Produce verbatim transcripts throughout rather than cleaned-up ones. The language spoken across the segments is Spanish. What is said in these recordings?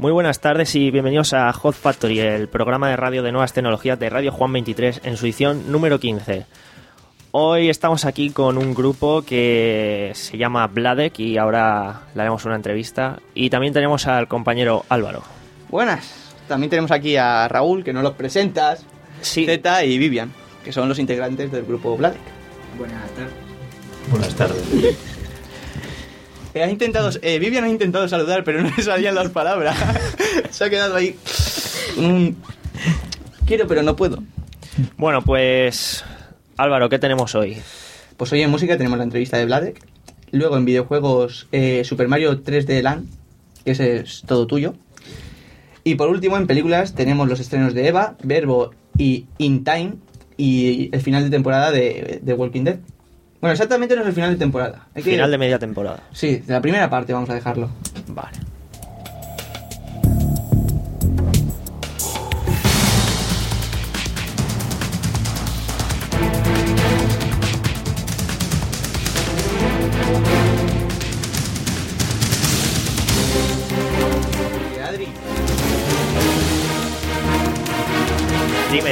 Muy buenas tardes y bienvenidos a Hot Factory, el programa de radio de nuevas tecnologías de Radio Juan veintitrés en su edición número quince. Hoy estamos aquí con un grupo que se llama Vladek y ahora le haremos una entrevista. Y también tenemos al compañero Álvaro. Buenas. También tenemos aquí a Raúl, que nos los presentas, sí. Zeta y Vivian, que son los integrantes del grupo Vladek. Buenas tardes. Buenas tardes. Eh, ha intentado, eh, Vivian ha intentado saludar, pero no le salían las palabras. Se ha quedado ahí. Mm, quiero, pero no puedo. Bueno, pues Álvaro, ¿qué tenemos hoy? Pues hoy en música tenemos la entrevista de Vladek. Luego en videojuegos eh, Super Mario tres D Land, que ese es todo tuyo. Y por último en películas tenemos los estrenos de Eva, Verbo y In Time. Y el final de temporada de, de Walking Dead. Bueno, exactamente no es el final de temporada. Hay que... Final de media temporada. Sí, de la primera parte vamos a dejarlo. Vale. Adri. Dime.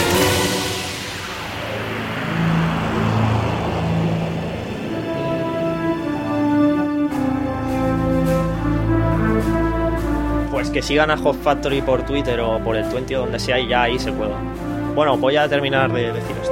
Pues que sigan a Hot Factory por Twitter o por el veinte o donde sea y ya ahí se pueda. Bueno, voy a terminar de decir esto.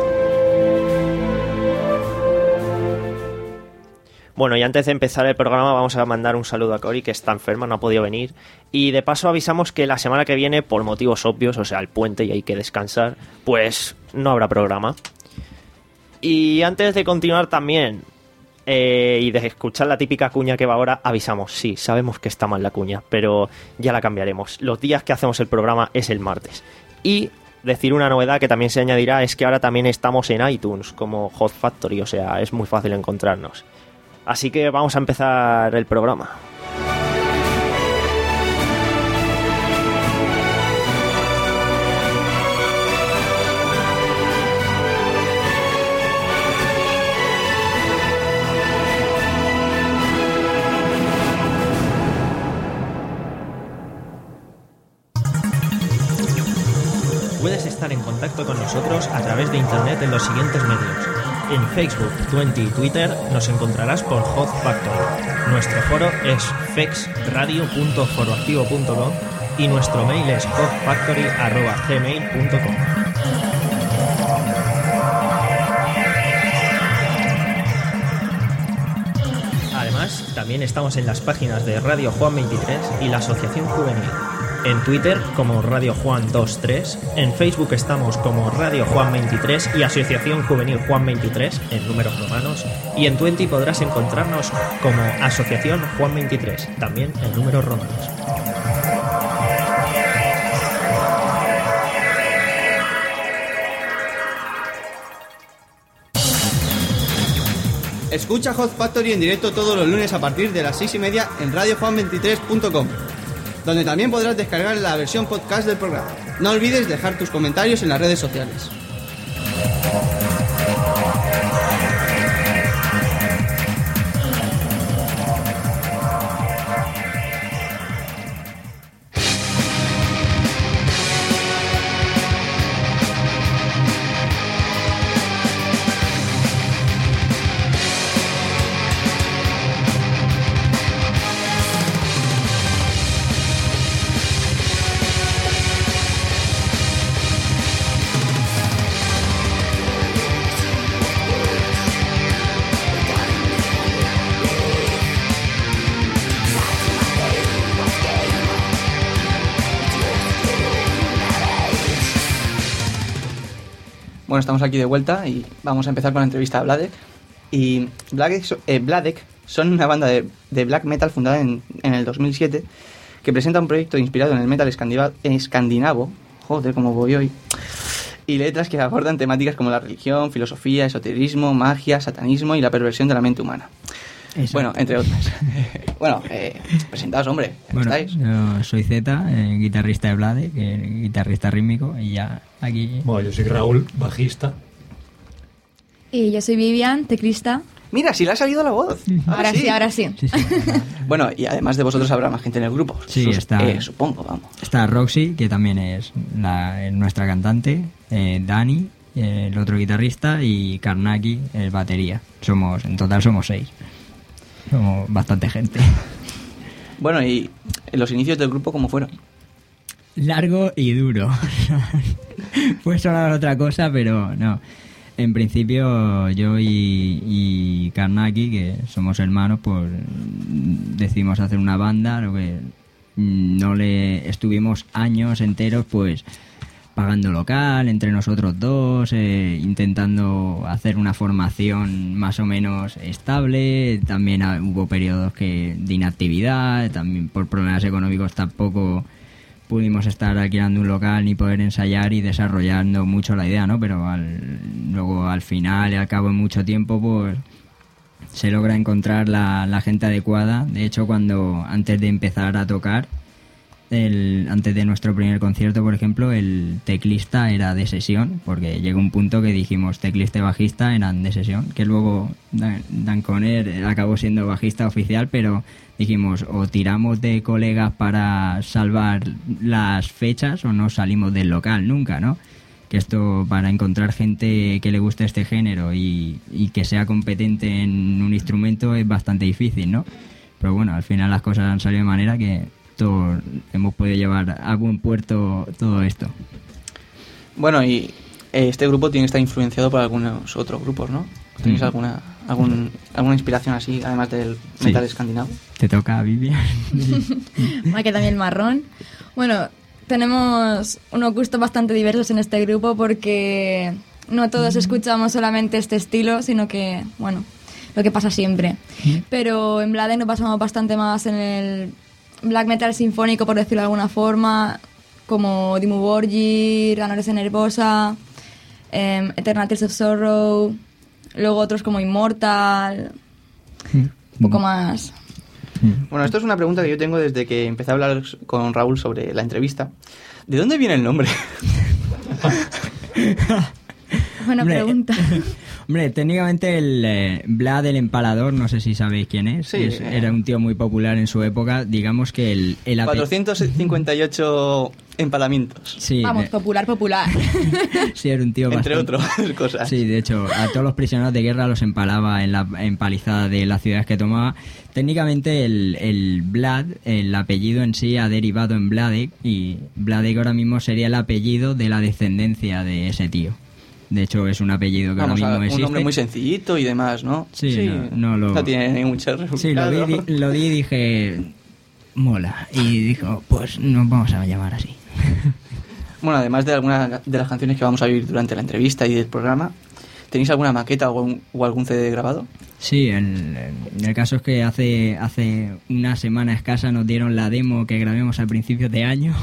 Bueno, y antes de empezar el programa vamos a mandar un saludo a Cori, que está enferma, no ha podido venir. Y de paso avisamos que la semana que viene, por motivos obvios, o sea, el puente y hay que descansar, pues no habrá programa. Y antes de continuar también, eh, y de escuchar la típica cuña que va ahora, avisamos, sí, sabemos que está mal la cuña, pero ya la cambiaremos. Los días que hacemos el programa es el martes. Y decir una novedad que también se añadirá es que ahora también estamos en iTunes como Hot Factory, o sea, es muy fácil encontrarnos. Así que vamos a empezar el programa. Puedes estar en contacto con nosotros a través de internet en los siguientes medios. En Facebook, veinte y Twitter nos encontrarás por Hot Factory. Nuestro foro es fexradio punto foroactivo punto com y nuestro mail es hotfactory arroba gmail punto com. Además, también estamos en las páginas de Radio Juan veintitrés y la Asociación Juvenil. En Twitter como Radio Juan veintitrés, en Facebook estamos como Radio Juan veintitrés y Asociación Juvenil Juan veintitrés en números romanos, y en veinte podrás encontrarnos como Asociación Juan veintitrés, también en números romanos. Escucha Hot Factory en directo todos los lunes a partir de las seis y media en radio juan veintitrés punto com, donde también podrás descargar la versión podcast del programa. No olvides dejar tus comentarios en las redes sociales. Bueno, estamos aquí de vuelta y vamos a empezar con la entrevista a Vladek. Y Vladek, eh, Vladek son una banda de, de black metal fundada en, en el dos mil siete, que presenta un proyecto inspirado en el metal escandinavo, joder, como voy hoy, y letras que abordan temáticas como la religión, filosofía, esoterismo, magia, satanismo y la perversión de la mente humana. Exacto. Bueno, entre otras. Bueno, eh, presentaos, hombre. ¿Cómo bueno, estáis? Yo soy Zeta, eh, guitarrista de Vladek, eh, guitarrista rítmico, y ya aquí... Bueno, yo soy Raúl, bajista. Y yo soy Vivian, teclista. Mira, si le ha salido la voz. Ahora sí, ahora sí. Sí, sí. Bueno, y además de vosotros habrá más gente en el grupo. Sí, Sus- está- eh, supongo, vamos. Está Roxy, que también es la, nuestra cantante, eh, Dani, eh, el otro guitarrista, y Karnaki, el batería. Somos, en total somos seis. Somos bastante gente. Bueno, y los inicios del grupo, ¿cómo fueron? Largo y duro. Puede sonar otra cosa, pero no. En principio yo y, y Karnaki, que somos hermanos, pues decidimos hacer una banda, lo que no le estuvimos años enteros pues pagando local entre nosotros dos, eh, intentando hacer una formación más o menos estable. También ha- hubo periodos que de inactividad, también por problemas económicos tampoco pudimos estar alquilando un local ni poder ensayar y desarrollando mucho la idea, ¿no? Pero al- luego al final y al cabo de mucho tiempo pues se logra encontrar la, la gente adecuada. De hecho, cuando antes de empezar a tocar, el, antes de nuestro primer concierto, por ejemplo, el teclista era de sesión, porque llegó un punto que dijimos teclista y bajista eran de sesión, que luego Dan, Dan Conner acabó siendo bajista oficial, pero dijimos o tiramos de colegas para salvar las fechas o no salimos del local nunca, ¿no? Que esto, para encontrar gente que le guste este género y, y que sea competente en un instrumento, es bastante difícil, ¿no? Pero bueno, al final las cosas han salido de manera que todos hemos podido llevar a buen puerto todo esto. Bueno, y eh, este grupo tiene que estar influenciado por algunos otros grupos, ¿no? ¿Tenéis Mm. alguna algún, alguna inspiración así, además del Sí. metal escandinavo? Te toca, Vivian. Aquí también marrón. Bueno, tenemos unos gustos bastante diversos en este grupo porque no todos escuchamos solamente este estilo, sino que, bueno, lo que pasa siempre. Pero en Blade nos basamos bastante más en el black metal sinfónico, por decirlo de alguna forma, como Dimmu Borgir, Anorexia Nervosa, eh, Eternal Tears of Sorrow, luego otros como Immortal, un poco más... Bueno, esto es una pregunta que yo tengo desde que empecé a hablar con Raúl sobre la entrevista. ¿De dónde viene el nombre? Buena Hombre, pregunta. Hombre, técnicamente el eh, Vlad el Empalador, no sé si sabéis quién es, Sí, es- eh. era un tío muy popular en su época. Digamos que el, el ape- cuatrocientos cincuenta y ocho empalamientos, Sí, Vamos, de- popular, popular. sí, era un tío entre bastante- otras cosas. Sí, de hecho, a todos los prisioneros de guerra los empalaba en la empalizada de las ciudades que tomaba. Técnicamente el, el Vlad, el apellido en sí ha derivado en Vladek, y Vladek ahora mismo sería el apellido de la descendencia de ese tío. De hecho, es un apellido que Vamos, ahora a, mismo un existe. nombre muy sencillito y demás, ¿no? Sí, no- no lo- tiene ni mucho Sí, lo vi, resultado. di- lo di y dije, mola. Y dijo, pues nos vamos a llamar así. Bueno, además de algunas de las canciones que vamos a vivir durante la entrevista y del programa, ¿tenéis alguna maqueta o algún, o algún C D grabado? Sí, el, el caso es que hace hace una semana escasa nos dieron la demo que grabemos al principio de año,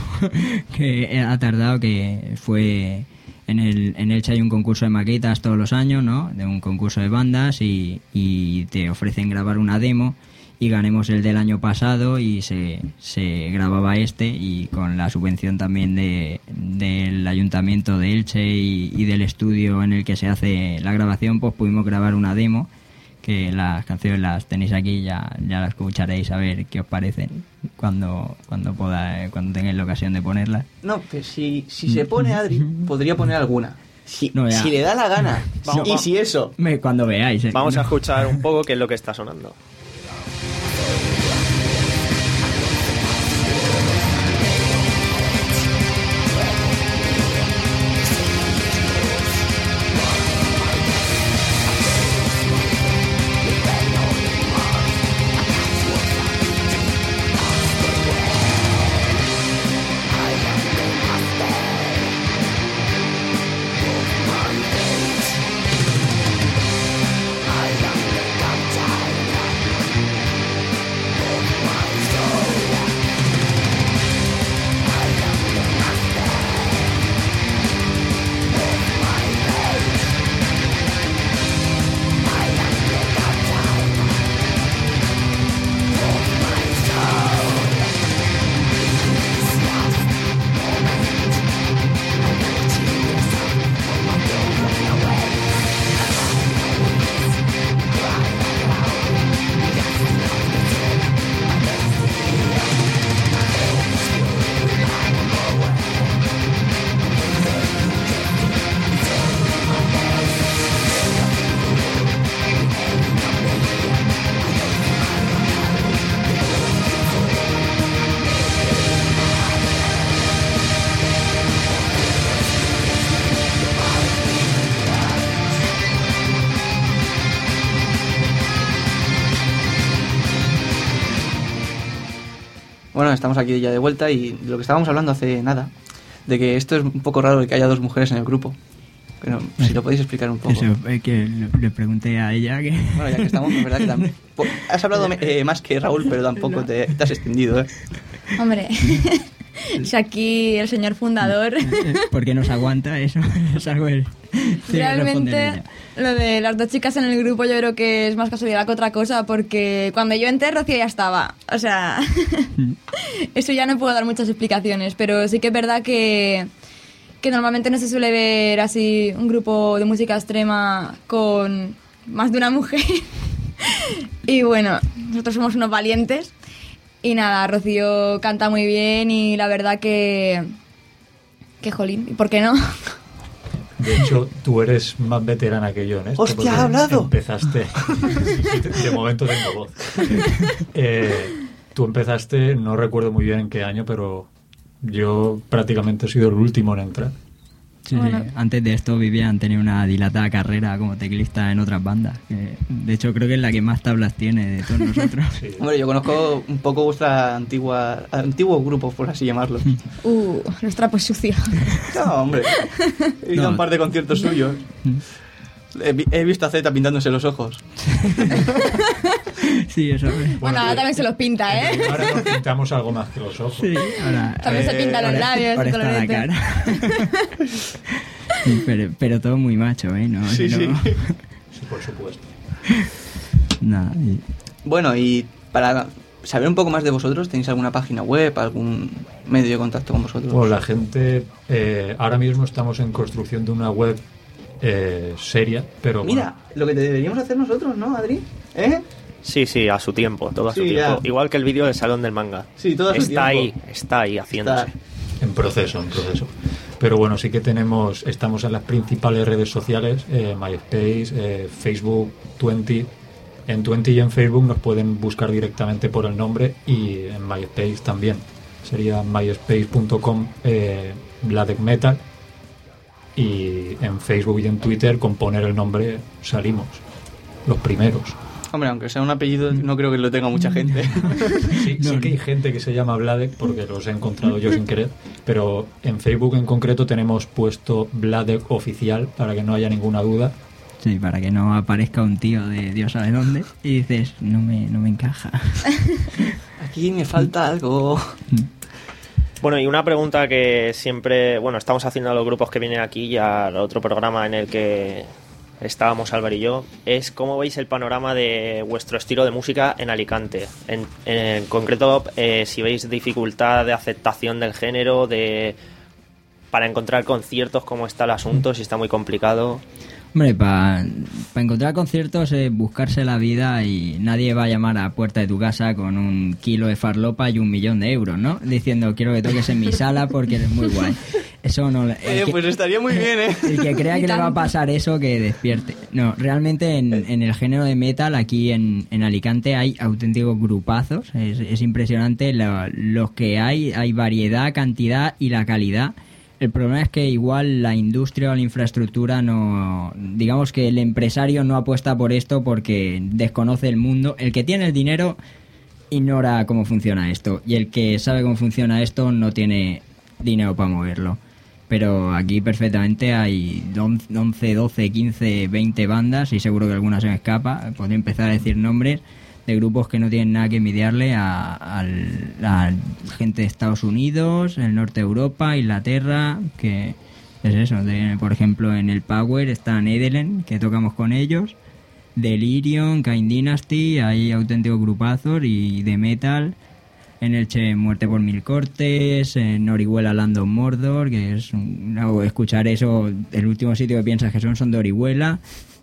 que ha tardado, que fue... En el en Elche hay un concurso de maquetas todos los años, ¿no? De un concurso de bandas y, y te ofrecen grabar una demo, y ganemos el del año pasado y se, se grababa este, y con la subvención también de, del Ayuntamiento de Elche y, y del estudio en el que se hace la grabación, pues pudimos grabar una demo, que las canciones las tenéis aquí, ya, ya las escucharéis a ver qué os parecen cuando cuando poda, cuando tengáis la ocasión de ponerlas. No, pero si, si se pone Adri, podría poner alguna. Si, No, ya. si le da la gana. Vamos, y vamos. si eso. Me- Cuando veáis. eh. Vamos a No. escuchar un poco qué es lo que está sonando. I am the captain. Bueno, estamos aquí ya de vuelta y de lo que estábamos hablando hace nada, de que esto es un poco raro de que haya dos mujeres en el grupo. Pero si lo podéis explicar un poco. Eso, es que le, le pregunté a ella que... Bueno, ya que estamos, es verdad que también... Has hablado eh, más que Raúl, pero tampoco te, te has extendido, ¿eh? Hombre, si aquí el señor fundador... ¿Por qué nos aguanta eso? Es algo... El... Sí, realmente, lo de las dos chicas en el grupo yo creo que es más casualidad que otra cosa, porque cuando yo entré, Rocío ya estaba. O sea, eso ya no puedo dar muchas explicaciones, pero sí que es verdad que... que normalmente no se suele ver así un grupo de música extrema con más de una mujer. Y bueno, nosotros somos unos valientes. Y nada, Rocío canta muy bien y la verdad que... que jolín, ¿y por qué no? De hecho, tú eres más veterana que yo en esto. ¡Hostia, ha hablado! Empezaste... De momento tengo voz. Eh, tú empezaste, no recuerdo muy bien en qué año, pero... yo prácticamente he sido el último en entrar. Sí, Bueno. sí. Antes de esto Vivian tenía una dilatada carrera como teclista en otras bandas. Que, de hecho, creo que es la que más tablas tiene de todos nosotros. Sí. Hombre, yo conozco un poco vuestra antigua... antiguo grupo, por así llamarlo. Uh, los trapos sucios. No, hombre. He ido No. a un par de conciertos suyos. He, vi- he visto a Zeta pintándose los ojos. Sí, eso. Bueno, ahora eh, también se los pinta, ¿eh? Ahora nos pintamos algo más que los ojos. Sí, ahora... También se pinta los ahora- labios ahora y está la colorete. cara. Sí, pero, pero todo muy macho, ¿eh? No, Sí, no- sí. Sí, por supuesto. Nada, y- Bueno, y para saber un poco más de vosotros, ¿tenéis alguna página web, algún medio de contacto con vosotros? Bueno, la gente... eh, ahora mismo estamos en construcción de una web eh, seria, pero... Mira, lo que deberíamos hacer nosotros, ¿no, Adri? ¿Eh? Sí, sí, a su tiempo, todo a su Sí, tiempo. ya. Igual que el vídeo del Salón del Manga. Sí, todo a su Está ahí, tiempo. está ahí haciéndose. Está- bueno, en proceso, en proceso. Pero bueno, sí que tenemos... Estamos en las principales redes sociales, eh, MySpace, eh, Facebook, Twenty. En Twenty y en Facebook nos pueden buscar directamente por el nombre y en MySpace también. Sería myspace punto com eh, Bladek Metal. Y en Facebook y en Twitter con poner el nombre salimos. Los primeros. Hombre, aunque sea un apellido, no creo que lo tenga mucha gente. Sí, sí que hay gente que se llama Bladek porque los he encontrado yo sin querer, pero en Facebook en concreto tenemos puesto Bladek oficial para que no haya ninguna duda. sí, para que no aparezca un tío de Dios sabe dónde y dices, no me, no me encaja. Aquí me falta algo. Bueno, y una pregunta que siempre, bueno, estamos haciendo a los grupos que vienen aquí y al otro programa en el que estábamos Álvaro y yo, es cómo veis el panorama de vuestro estilo de música en Alicante. En, en concreto, eh, si veis dificultad de aceptación del género, de para encontrar conciertos, cómo está el asunto, si está muy complicado. Hombre, para encontrar conciertos es buscarse la vida y nadie va a llamar a puerta de tu casa con un kilo de farlopa y un millón de euros, ¿no? Diciendo, quiero que toques en mi sala porque eres muy guay. Eso no... el Eh, que- pues estaría muy bien, ¿eh? El que crea Ni que le va a tanto. pasar eso, que despierte. No, realmente en, en el género de metal, aquí en, en Alicante, hay auténticos grupazos. Es, es impresionante lo- los que hay. Hay variedad, cantidad y la calidad. El problema es que igual la industria o la infraestructura no... Digamos que el empresario no apuesta por esto porque desconoce el mundo. El que tiene el dinero ignora cómo funciona esto. Y el que sabe cómo funciona esto no tiene dinero para moverlo. Pero aquí perfectamente hay once, doce, quince, veinte bandas y seguro que alguna se me escapa. Podría empezar a decir nombres de grupos que no tienen nada que envidiarle a, al- a gente de Estados Unidos, el norte de Europa, Inglaterra, que es eso. De, por ejemplo, en el Power está Nedelen, que tocamos con ellos, Delirium, Kain Dynasty, hay auténticos grupazos y de metal. En Elche, Muerte por Mil Cortes, en Orihuela, Land of Mordor, que es un, no, escuchar eso, el último sitio que piensas que son son de Orihuela,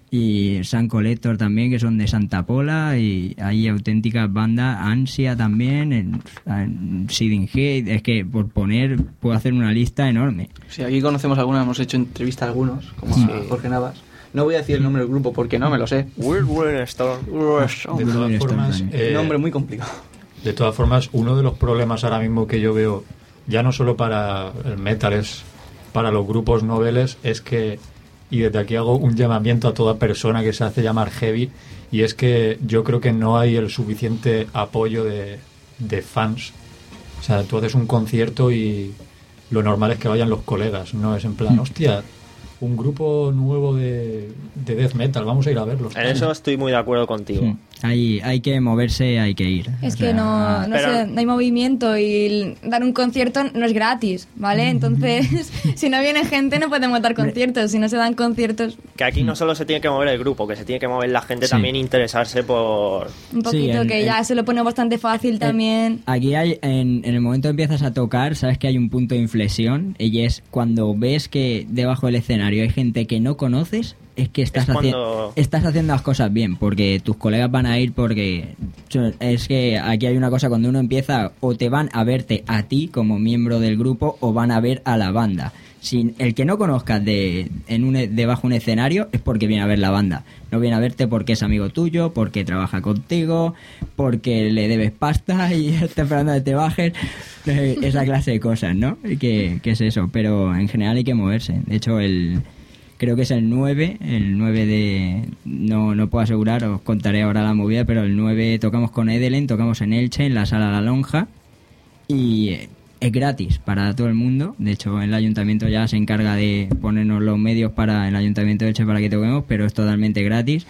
y San Collector también, que son de Santa Pola, y hay auténticas bandas, Ansia también, en, en Seeding Hate, es que por poner, puedo hacer una lista enorme. Sí, aquí conocemos algunas, hemos hecho entrevista a algunos, como a Jorge Navas. No voy a decir el nombre del grupo porque no me lo sé. Weird Weird Storm. De Bruno todas Storm formas, también. eh, Nombre muy complicado. de todas formas, uno de los problemas ahora mismo que yo veo, ya no solo para el metal, es para los grupos noveles, es que, y desde aquí hago un llamamiento a toda persona que se hace llamar heavy, y es que yo creo que no hay el suficiente apoyo de, de fans O sea, tú haces un concierto y lo normal es que vayan los colegas, no es en plan, hostia, un grupo nuevo de, de death metal, vamos a ir a verlos. En eso estoy muy de acuerdo contigo. Sí. Hay, hay que moverse, hay que ir. Es O que sea, no, no, pero- sé, no hay movimiento y dar un concierto no es gratis, ¿vale? Entonces, si no viene gente no podemos dar conciertos. Si no se dan conciertos, Que aquí no solo se tiene que mover el grupo, que se tiene que mover la gente Sí. también interesarse por... un poquito, en- que en- ya se lo pone bastante fácil también. Aquí hay, en, en el momento que empiezas a tocar, sabes que hay un punto de inflexión y es cuando ves que debajo del escenario hay gente que no conoces, es que estás, Es haci- cuando- estás haciendo las cosas bien, porque tus colegas van a ir porque es que aquí hay una cosa, cuando uno empieza o te van a verte a ti como miembro del grupo o van a ver a la banda. Si el que no conozcas de, en un, debajo de un escenario es porque viene a ver la banda. No viene a verte porque es amigo tuyo, porque trabaja contigo, porque le debes pasta y está esperando que te bajes. Eh, Esa clase de cosas, ¿no? Que, que es eso. Pero en general hay que moverse. De hecho, el creo que es el nueve, el nueve de... No, no puedo asegurar, os contaré ahora la movida, pero el nueve tocamos con Edelen, tocamos en Elche, en la Sala La Lonja. Y es gratis para todo el mundo. De hecho, el ayuntamiento ya se encarga de ponernos los medios para el ayuntamiento de Elche para que toquemos, pero es totalmente gratis.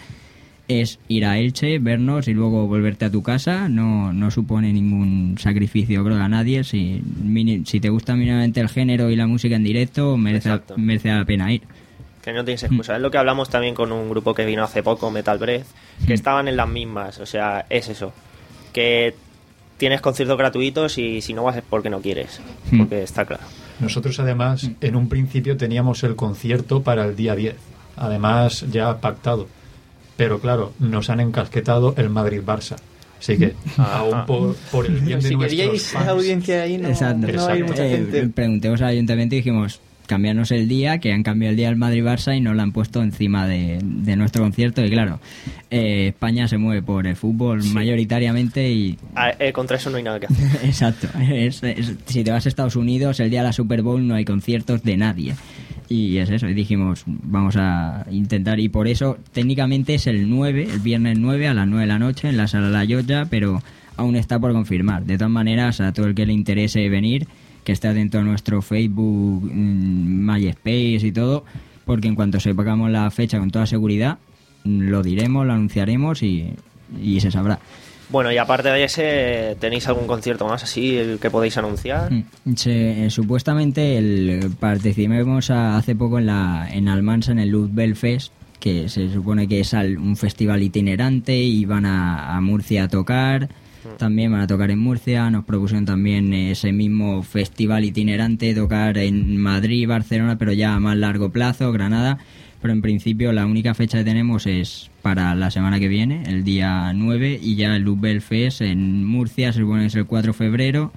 Es ir a Elche, vernos y luego volverte a tu casa. No, no supone ningún sacrificio, creo, a nadie. Si, mini- si te gusta mínimamente el género y la música en directo, merece, Exacto. merece la pena ir. Que no tienes excusa. Es lo que hablamos también con un grupo que vino hace poco, Metal Breath, que estaban en las mismas. O sea, es eso. Que tienes conciertos gratuitos y si no vas es porque no quieres. Hmm. Porque está claro. Nosotros además en un principio teníamos el concierto para el día diez, además ya pactado, pero claro, nos han encasquetado el Madrid-Barça, así que Ajá. aún por, por el bien de Si nuestros queríais fans, audiencia ahí, no, Exacto. no va a ir Exacto. mucha Eh, gente. preguntemos al ayuntamiento y dijimos, cambiarnos el día, que han cambiado el día del Madrid-Barça y nos lo han puesto encima de, de nuestro concierto. Y claro, eh, España se mueve por el fútbol mayoritariamente y... Ah, eh, contra eso no hay nada que hacer. Exacto. Es- es- si te vas a Estados Unidos, el día de la Super Bowl no hay conciertos de nadie. Y es eso, y dijimos, vamos a intentar, y por eso técnicamente es el nueve, el viernes nueve a las nueve de la noche en la Sala La Llotja, pero aún está por confirmar. De todas maneras, a todo el que le interese venir, que esté atento a nuestro Facebook, mm, MySpace y todo, porque en cuanto sepamos la fecha con toda seguridad, mm, lo diremos, lo anunciaremos y, y se sabrá. Bueno, y aparte de ese, ¿tenéis algún concierto más así el que podéis anunciar? Mm, se- eh, supuestamente el, participamos a- hace poco en la en Almansa en el Luzbel Fest, que se supone que es al- un festival itinerante y van a, a Murcia a tocar. También van a tocar en Murcia. Nos propusieron también ese mismo festival itinerante tocar en Madrid, Barcelona, pero ya a más largo plazo, Granada. Pero en principio la única fecha que tenemos es para la semana que viene, el día nueve, y ya el Luzbel Fest en Murcia, se supone que es el cuatro de febrero,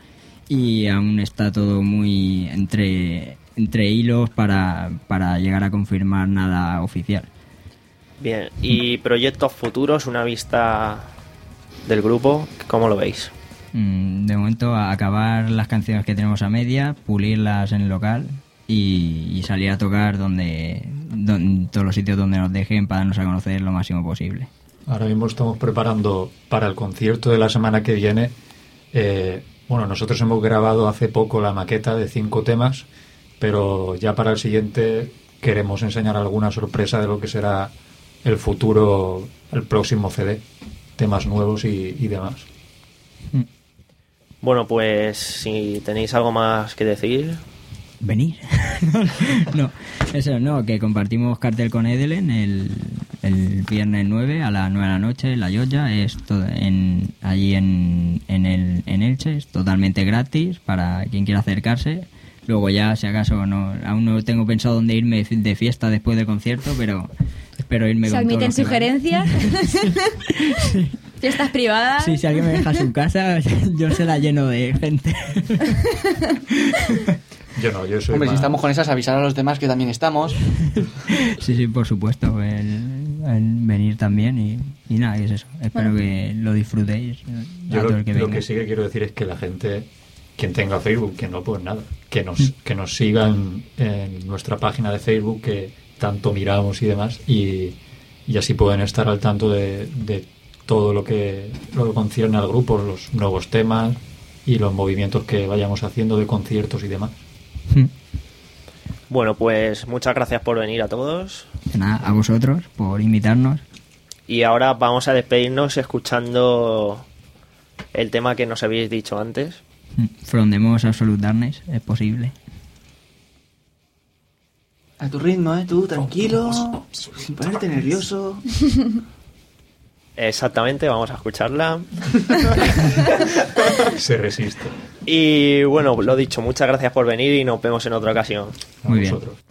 y aún está todo muy entre, entre hilos para, para llegar a confirmar nada oficial. Bien, y proyectos futuros, una vista del grupo, ¿cómo lo veis? Mm, De momento, a acabar las canciones que tenemos a media, pulirlas en el local y, y salir a tocar donde, don- todos los sitios donde nos dejen para darnos a conocer lo máximo posible. ahora mismo estamos preparando para el concierto de la semana que viene. Eh, bueno, nosotros hemos grabado hace poco la maqueta de cinco temas, pero ya para el siguiente queremos enseñar alguna sorpresa de lo que será el futuro, el próximo C D, temas nuevos y, y demás. Bueno, pues si tenéis algo más que decir, Venir. no, eso no, que compartimos cartel con Edelen el, el viernes nueve a las nueve de la noche en La Llotja, es to- en, allí en, en, el, en Elche, es totalmente gratis para quien quiera acercarse. Luego ya, si acaso, no aún no tengo pensado dónde irme de fiesta después del concierto, pero espero irme Se con todos admiten los que vayan. sugerencias. Fiestas privadas. Sí, si alguien me deja su casa, yo se la lleno de gente. Yo no, yo soy Hombre, si más- estamos con esas, avisar a los demás que también estamos. Sí, sí, por supuesto, el, el venir también y, y nada, y es eso. Espero que lo disfrutéis. a Yo todo lo, el que lo venga. que sí que quiero decir es que la gente, quien tenga Facebook, que no, pues nada, que nos, que nos sigan en nuestra página de Facebook, que tanto miramos y demás, y, y así pueden estar al tanto de, de todo lo que, lo que concierne al grupo, los nuevos temas y los movimientos que vayamos haciendo de conciertos y demás. Bueno, pues muchas gracias por venir a todos. De nada, a vosotros por invitarnos. Y ahora vamos a despedirnos escuchando el tema que nos habéis dicho antes. From the Most Absolute Darkness, es posible. A tu ritmo, ¿eh? Tú, tranquilo, sin ponerte nervioso. Exactamente, vamos a escucharla. Se resiste. Y bueno, lo dicho, muchas gracias por venir y nos vemos en otra ocasión. A Muy bien. vosotros.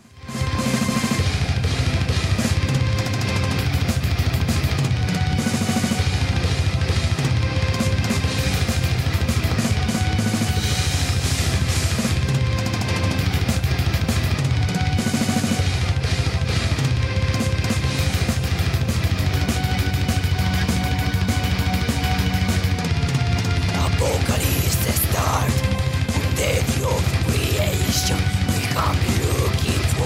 Apocalypse start, the day of creation. We come looking for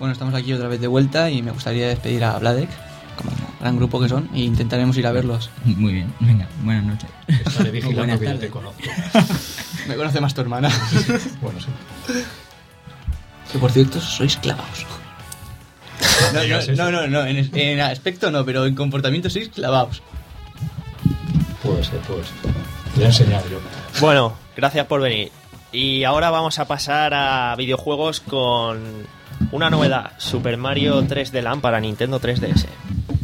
Bueno, estamos aquí otra vez de vuelta y me gustaría despedir a Vladek, como gran grupo que son, e intentaremos ir a verlos. Muy bien, venga, buenas noches. Estaré vigilando Buenas que yo tardes. te conozco. Me conoce más tu hermana. Bueno, sí. Que por cierto, sois clavados. No, digas no, eso. no, no, no, en, en aspecto no, pero en comportamiento sois clavados. Puede ser, puede ser. Te voy a enseñar yo. Bueno, gracias por venir. Y ahora vamos a pasar a videojuegos con una novedad, Super Mario tres D Land para Nintendo tres D S.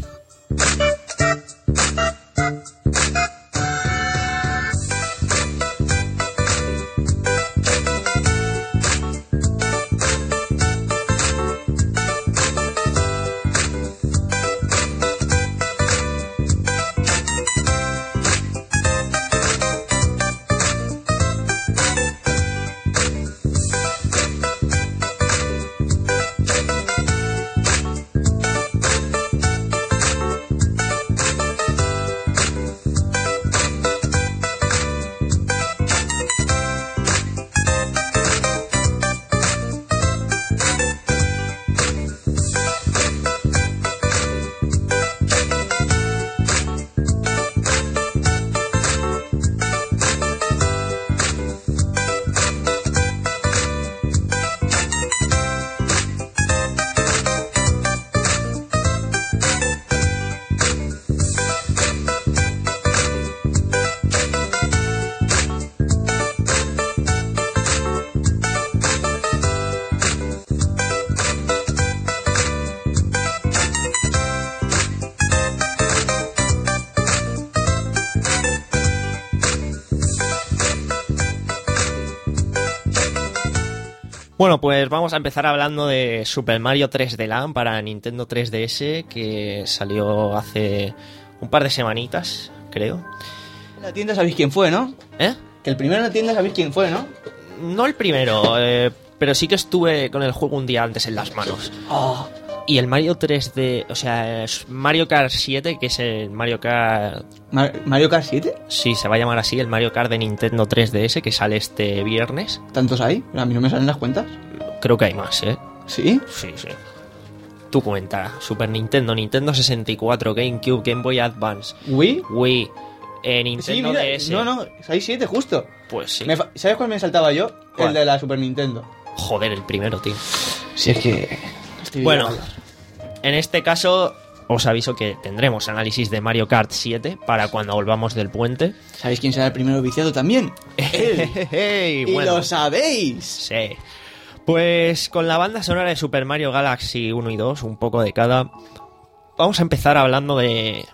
Bueno, pues vamos a empezar hablando de Super Mario tres D Land para Nintendo tres D S, que salió hace un par de semanitas, creo. En la tienda sabéis quién fue, ¿no? ¿Eh? Que el primero en la tienda sabéis quién fue, ¿no? No el primero, eh, pero sí que estuve con el juego un día antes en las manos. Oh, Y el Mario tres D, o sea, es Mario Kart siete, que es el Mario Kart... Mar- ¿Mario Kart siete? Sí, se va a llamar así, el Mario Kart de Nintendo tres D S, que sale este viernes. ¿Tantos hay? A mí no me salen las cuentas. Creo que hay más, ¿eh? ¿Sí? Sí, sí. Tu cuenta, Super Nintendo, Nintendo sesenta y cuatro, GameCube, Game Boy Advance, ¿Wii? Wii, eh, Sí, Nintendo mira, D S. no, no, hay siete justo. Pues sí. Me fa- ¿Sabes cuál me saltaba yo? ¿Cuál? El de la Super Nintendo. Joder, el primero, tío. Si es que... estoy Bueno, bien. en este caso os aviso que tendremos análisis de Mario Kart siete para cuando volvamos del puente. ¿Sabéis quién será el primero viciado también? Él. Hey, Y bueno, lo sabéis. sí. Pues con la banda sonora de Super Mario Galaxy uno y dos, un poco de cada, vamos a empezar hablando de...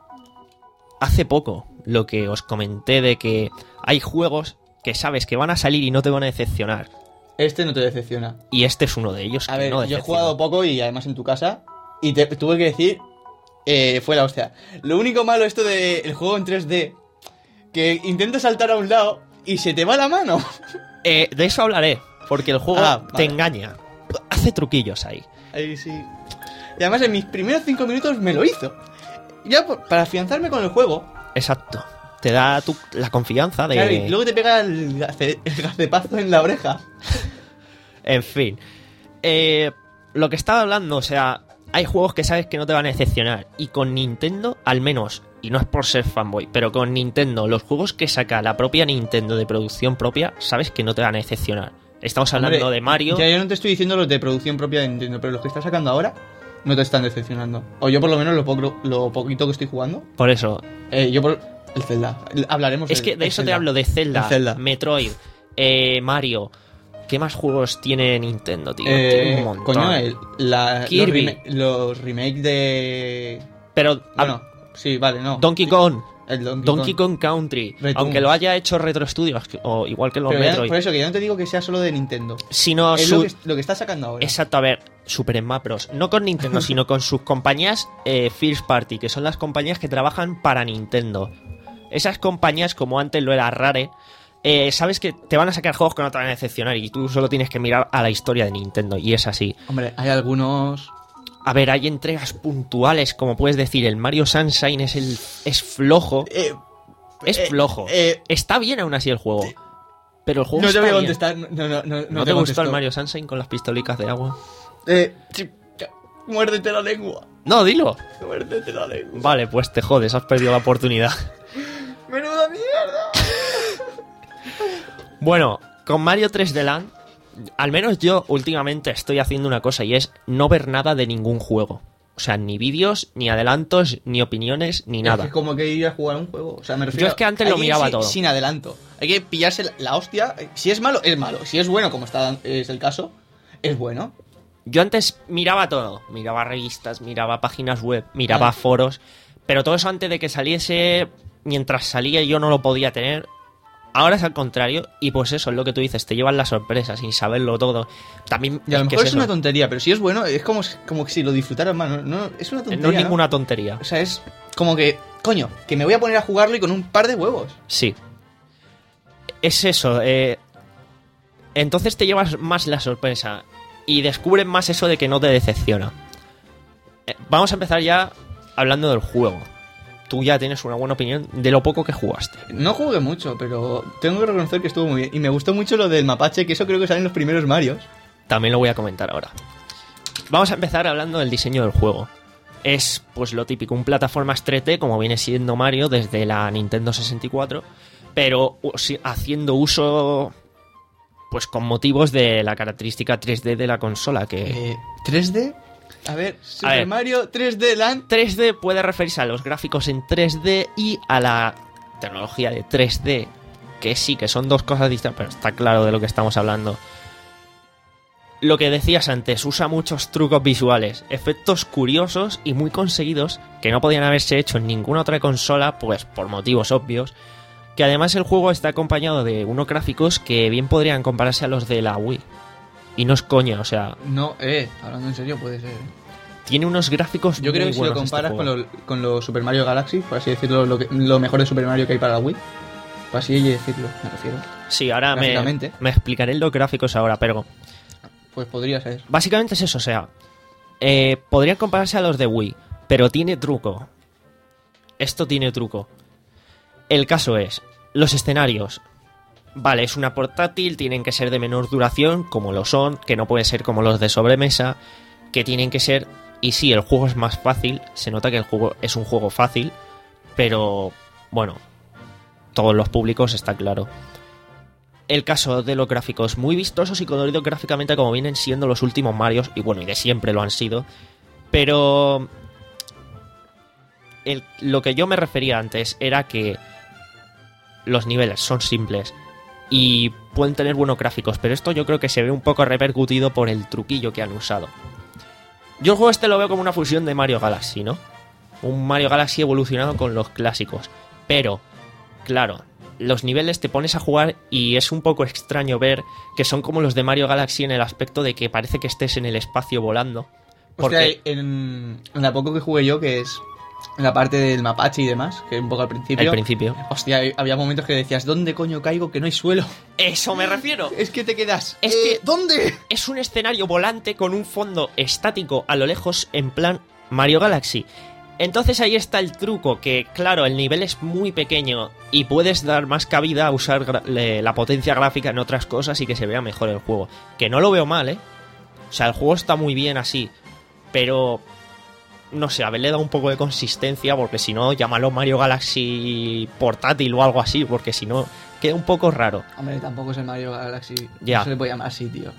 Hace poco, lo que os comenté de que hay juegos que sabes que van a salir y no te van a decepcionar. Este no te decepciona. Y este es uno de ellos. A que ver, no yo he decepciona. jugado poco y además en tu casa. Y te tuve que decir, eh, fue la hostia. Lo único malo esto del juego en tres D, que intentas saltar a un lado y se te va la mano. Eh, de eso hablaré, porque el juego Ah, te vale. engaña. Hace truquillos ahí. Ahí sí. Y además en mis primeros cinco minutos me lo hizo. Ya por- para afianzarme con el juego. Exacto. Te da tu- la confianza de... Claro, y luego te pega el, gace- el gacepazo en la oreja. En fin. Eh, lo que estaba hablando, o sea, hay juegos que sabes que no te van a decepcionar. Y con Nintendo, al menos, y no es por ser fanboy, pero con Nintendo, los juegos que saca la propia Nintendo de producción propia, sabes que no te van a decepcionar. Estamos hablando Hombre, de Mario. Ya yo no te estoy diciendo los de producción propia de Nintendo, pero los que estás sacando ahora no te están decepcionando. O yo por lo menos lo, poco, lo poquito que estoy jugando. Por eso. Eh, yo por... El Zelda. El- Hablaremos Es del- que de del eso te Zelda. hablo, de Zelda, El Zelda. Metroid, eh, Mario. ¿Qué más juegos tiene Nintendo, tío? Eh, Tiene un montón. coño, el- la, los, Kirby. rema- los remakes de... Pero, Bueno, sí, vale, no. Donkey Kong. El Donkey, Donkey Kong. Kong Country, Returns. aunque lo haya hecho Retro Studios, o igual que los Pero ya- Metroid, por eso que yo no te digo que sea solo de Nintendo. sino es su- lo, que, lo que está sacando ahora. exacto, a ver, Super Smash Bros. No con Nintendo, sino con sus compañías eh, First Party, que son las compañías que trabajan para Nintendo. Esas compañías, como antes lo era Rare, eh, sabes que te van a sacar juegos que no te van a decepcionar y tú solo tienes que mirar a la historia de Nintendo, y es así. Hombre, hay algunos... A ver, hay entregas puntuales, como puedes decir, el Mario Sunshine es el es flojo, Eh, es eh, flojo. eh, Está bien aún así el juego, pero el juego no te está voy a bien. contestar. No, no, no, no, ¿No te, te gustó contesto. el Mario Sunshine con las pistolicas de agua? Eh, sí, muérdete la lengua. No, dilo. Muérdete la lengua. Vale, pues te jodes, has perdido la oportunidad. ¡Menuda mierda! Bueno, con Mario tres D Land, al menos yo últimamente estoy haciendo una cosa y es no ver nada de ningún juego. O sea, ni vídeos, ni adelantos, ni opiniones, ni nada. Es que como que ir a jugar un juego. O sea, me refiero. Yo es que antes hay lo ir miraba sin, todo. Sin adelanto. Hay que pillarse la hostia. Si es malo, es malo. Si es bueno, como está es el caso, es bueno. Yo antes miraba todo. Miraba revistas, miraba páginas web, miraba Ah. foros. Pero todo eso antes de que saliese, mientras salía yo no lo podía tener. Ahora es al contrario, y pues eso es lo que tú dices, te llevan la sorpresa sin saberlo todo. También Y a lo es que mejor es, eso. una tontería, pero si es bueno, es como, como que si lo disfrutaras más. No, no, es una tontería. No es ninguna tontería. O sea, es como que, coño, que me voy a poner a jugarlo y con un par de huevos. Sí. Es eso. Eh... Entonces te llevas más la sorpresa y descubres más eso de que no te decepciona. Eh, vamos a empezar ya hablando del juego. Tú ya tienes una buena opinión de lo poco que jugaste. No jugué mucho, pero tengo que reconocer que estuvo muy bien. Y me gustó mucho lo del mapache, que eso creo que sale en los primeros Marios. También lo voy a comentar ahora. Vamos a empezar hablando del diseño del juego. Es, pues lo típico, un plataformas tres D, como viene siendo Mario desde la Nintendo sesenta y cuatro, pero haciendo uso, pues con motivos de la característica tres D de la consola, que... Eh, ¿tres D? A ver, Super A ver. Mario tres D Land. tres D puede referirse a los gráficos en tres D y a la tecnología de tres D, que sí, que son dos cosas distintas, pero está claro de lo que estamos hablando. Lo que decías antes, usa muchos trucos visuales, efectos curiosos y muy conseguidos que no podían haberse hecho en ninguna otra consola, pues por motivos obvios, que además el juego está acompañado de unos gráficos que bien podrían compararse a los de la Wii. Y no es coña, o sea, No, eh, hablando en serio, puede ser. tiene unos gráficos Yo creo muy que si lo buenos este comparas con, juego. lo, con los Super Mario Galaxy, por así decirlo, lo, que- lo mejor de Super Mario que hay para la Wii, por así decirlo, me refiero, Sí, ahora me, gráficamente. me explicaré los gráficos ahora, pero pues podría ser. básicamente es eso, o sea, eh, podrían compararse a los de Wii, pero tiene truco. Esto tiene truco. El caso es, los escenarios, vale, es una portátil, tienen que ser de menor duración, como lo son, que no pueden ser como los de sobremesa, que tienen que ser, y sí, el juego es más fácil, se nota que el juego es un juego fácil, pero bueno, todos los públicos está claro. El caso de los gráficos, muy vistosos y coloridos gráficamente como vienen siendo los últimos Marios, y bueno, y de siempre lo han sido, pero el- lo que yo me refería antes era que los niveles son simples y pueden tener buenos gráficos, pero esto yo creo que se ve un poco repercutido por el truquillo que han usado. Yo el juego este lo veo como una fusión de Mario Galaxy, ¿no? Un Mario Galaxy evolucionado con los clásicos, pero, claro, los niveles te pones a jugar y es un poco extraño ver que son como los de Mario Galaxy en el aspecto de que parece que estés en el espacio volando. Porque Porque en, en la poco que jugué yo, que es en la parte del mapache y demás, que un poco al principio. al principio... Hostia, había momentos que decías, ¿dónde coño caigo que no hay suelo? ¡Eso me refiero! Es que te quedas. Es "Eh, que- ¿Dónde? Es un escenario volante con un fondo estático a lo lejos en plan Mario Galaxy. Entonces ahí está el truco, que claro, el nivel es muy pequeño y puedes dar más cabida a usar gra- le- la potencia gráfica en otras cosas y que se vea mejor el juego. Que no lo veo mal, ¿eh? O sea, el juego está muy bien así, pero... No sé, haberle dado un poco de consistencia, porque si no, llámalo Mario Galaxy portátil o algo así, porque si no, queda un poco raro. Hombre, tampoco es el Mario Galaxy. Ya. No se le puede llamar así, tío.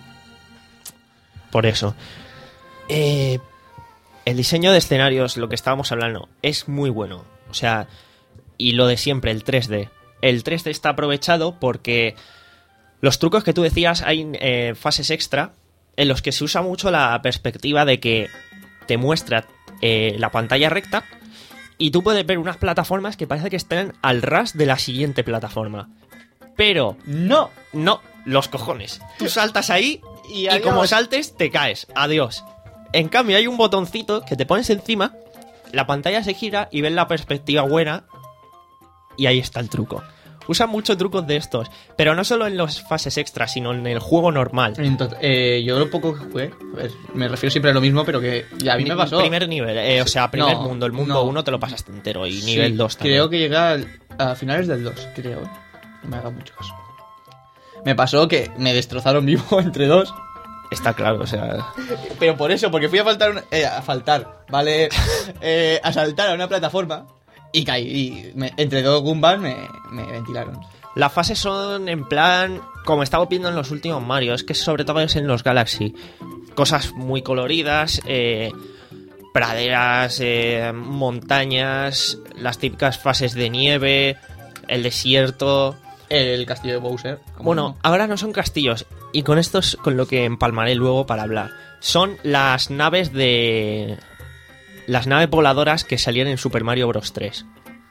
Por eso. Eh, el diseño de escenarios, lo que estábamos hablando, es muy bueno. O sea, y lo de siempre, el tres D. El tres D está aprovechado porque los trucos que tú decías, hay eh, fases extra en los que se usa mucho la perspectiva de que te muestra eh, la pantalla recta y tú puedes ver unas plataformas que parece que están al ras de la siguiente plataforma. Pero ¡No! no, los cojones. Tú saltas ahí Y y, adiós. como saltes, te caes. Adiós. En cambio, hay un botoncito que te pones encima, la pantalla se gira y ves la perspectiva buena. Y ahí está el truco. Usan muchos trucos de estos, pero no solo en las fases extras, sino en el juego normal. Entonces, eh, yo lo poco que jugué, a ver, me refiero siempre a lo mismo, pero que ya a mí me pasó. Primer nivel, eh, o sea, primer No, mundo. El mundo no. uno te lo pasaste entero y Sí, nivel dos también. Creo que llegué al- a finales del dos, creo. ¿eh? No me haga mucho caso. Me pasó que me destrozaron vivo entre dos. Está claro, o sea... Pero por eso, porque fui a faltar, una- eh, a faltar, ¿vale? Eh, a saltar a una plataforma y caí. Y me- entre dos Goombas me, me ventilaron. Las fases son en plan, como estaba viendo en los últimos Mario, es que sobre todo es en los Galaxy. Cosas muy coloridas, eh, praderas, eh, montañas, las típicas fases de nieve, el desierto... El castillo de Bowser. ¿cómo Bueno, no? ahora no son castillos, y con esto es con lo que empalmaré luego para hablar. Son las naves de... Las naves voladoras que salían en Super Mario Bros. tres.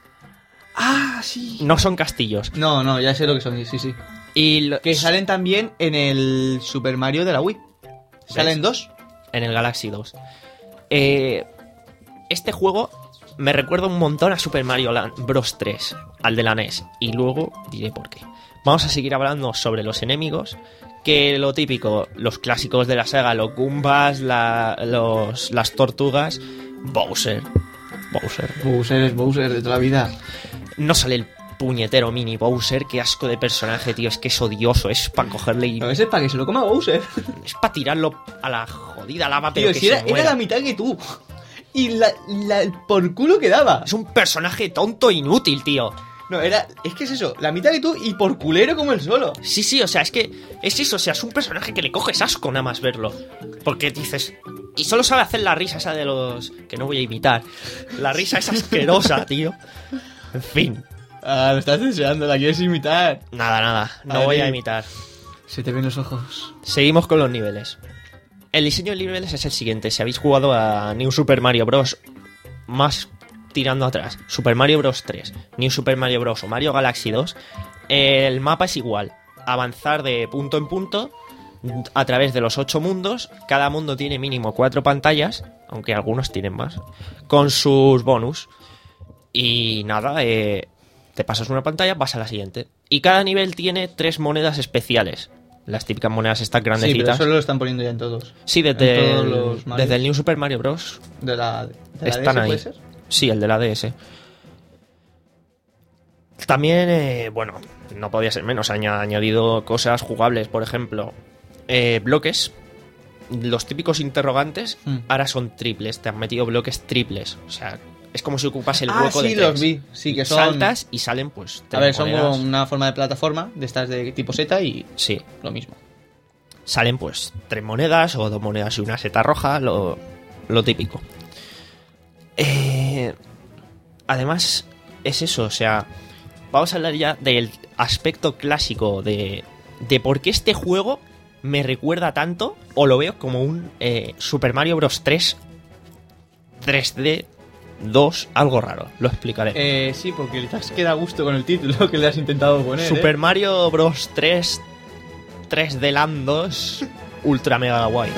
Ah, sí. No son castillos. No, no, ya sé lo que son, sí, sí. Y lo- Que salen también en el Super Mario de la Wii. Salen dos. en el Galaxy dos. Eh, este juego me recuerda un montón a Super Mario Land- Bros. tres, al de la N E S, y luego diré por qué. Vamos a seguir hablando sobre los enemigos, que lo típico, los clásicos de la saga, los Goombas, la- los, las tortugas, Bowser. Bowser. Bowser es Bowser de toda la vida. No sale el puñetero mini Bowser, qué asco de personaje, tío, es que es odioso, es para cogerle y... A veces para que se lo coma Bowser. Es para tirarlo a la jodida lava, pero Tío, que si se era, era muera. la mitad que tú. Y la, la- el por culo que daba. Es un personaje tonto e inútil, tío. No, era. Es que es eso, la mitad que tú y por culero como el solo. Sí, sí, o sea, es que es eso, o sea, es un personaje que le coges asco nada más verlo. Porque dices... Y solo sabe hacer la risa esa de los... Que no voy a imitar. La risa esa asquerosa, tío. En fin. Ah, lo estás deseando, la quieres imitar. Nada, nada, no Madre. voy a imitar. Se te ven los ojos. Seguimos con los niveles. El diseño de niveles es el siguiente. Si habéis jugado a New Super Mario Bros. Más tirando atrás, Super Mario Bros. tres, New Super Mario Bros. O Mario Galaxy dos, el mapa es igual. Avanzar de punto en punto a través de los ocho mundos. Cada mundo tiene mínimo cuatro pantallas, aunque algunos tienen más, con sus bonus. Y nada, eh, te pasas una pantalla, vas a la siguiente. Y cada nivel tiene tres monedas especiales. Las típicas monedas estas Sí, pero grandecitas. eso lo están poniendo ya en todos. Sí, desde, en todos el, los Marios. desde el New Super Mario Bros. De la, de la Están D S, ahí. ¿puede ser? Sí, el de la D S. También, eh, bueno, no podía ser menos. Han añadido cosas jugables, por ejemplo, eh, bloques. Los típicos interrogantes Mm. ahora son triples. Te han metido bloques triples. O sea, es como si ocupas el Ah, hueco sí, de tres. los vi. Sí, que son... Saltas y salen, pues, A tres ver, son monedas. como una forma de plataforma, de estas de tipo Z y Sí, lo mismo. salen, pues, tres monedas o dos monedas y una seta roja, lo, lo típico. Eh, además, es eso, o sea, vamos a hablar ya del aspecto clásico de, de por qué este juego me recuerda tanto, o lo veo como un eh, Super Mario Bros. tres tres D dos, algo raro, lo explicaré. Eh, sí, porque te has quedado a gusto con el título que le has intentado poner. Super ¿eh? Mario Bros. tres tres D Land dos ultra mega guay.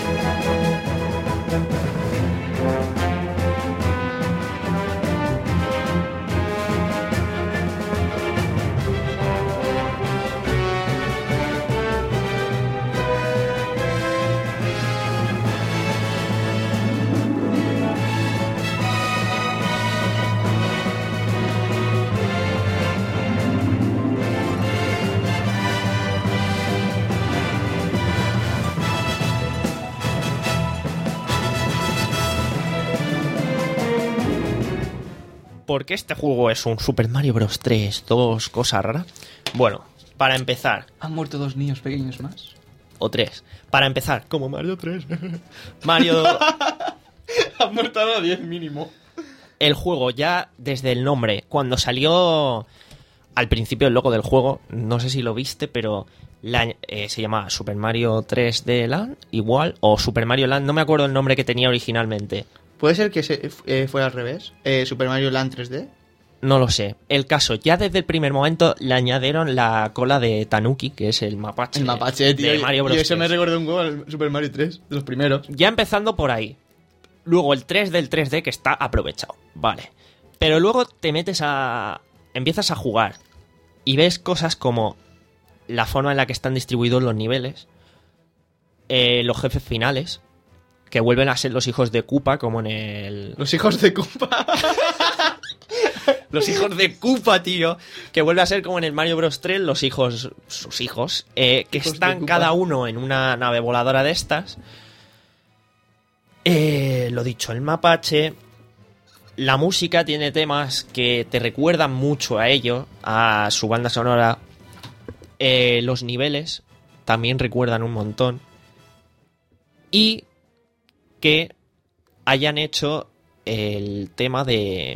¿Por qué este juego es un Super Mario Bros. tres dos, cosa rara? Bueno, para empezar, Han muerto dos niños pequeños más. o tres. Para empezar, como Mario tres. Mario... Han muerto a los diez mínimo. El juego ya desde el nombre, cuando salió al principio el logo del juego, no sé si lo viste, pero la- eh, se llamaba Super Mario tres D Land, igual, o Super Mario Land, no me acuerdo el nombre que tenía originalmente. ¿Puede ser que se, eh, fuera al revés? Eh, Super Mario Land tres D. No lo sé. El caso, ya desde el primer momento le añadieron la cola de Tanuki, que es el mapache, El mapache, tío. de Mario Bros. Y eso me tres. recuerda un juego al Super Mario tres, de los primeros. Ya empezando por ahí. Luego el tres del tres D que está aprovechado. Vale. Pero luego te metes a... Empiezas a jugar. Y ves cosas como la forma en la que están distribuidos los niveles. eh, los jefes finales. Que vuelven a ser los hijos de Koopa, como en el... Los hijos de Koopa. Los hijos de Koopa, tío. Que vuelve a ser como en el Mario Bros tres, los hijos, sus hijos, eh, que Hijos de están Koopa. cada uno en una nave voladora de estas. Eh, lo dicho, el mapache. La música tiene temas que te recuerdan mucho a ello, a su banda sonora. Eh, los niveles también recuerdan un montón. Y que hayan hecho el tema de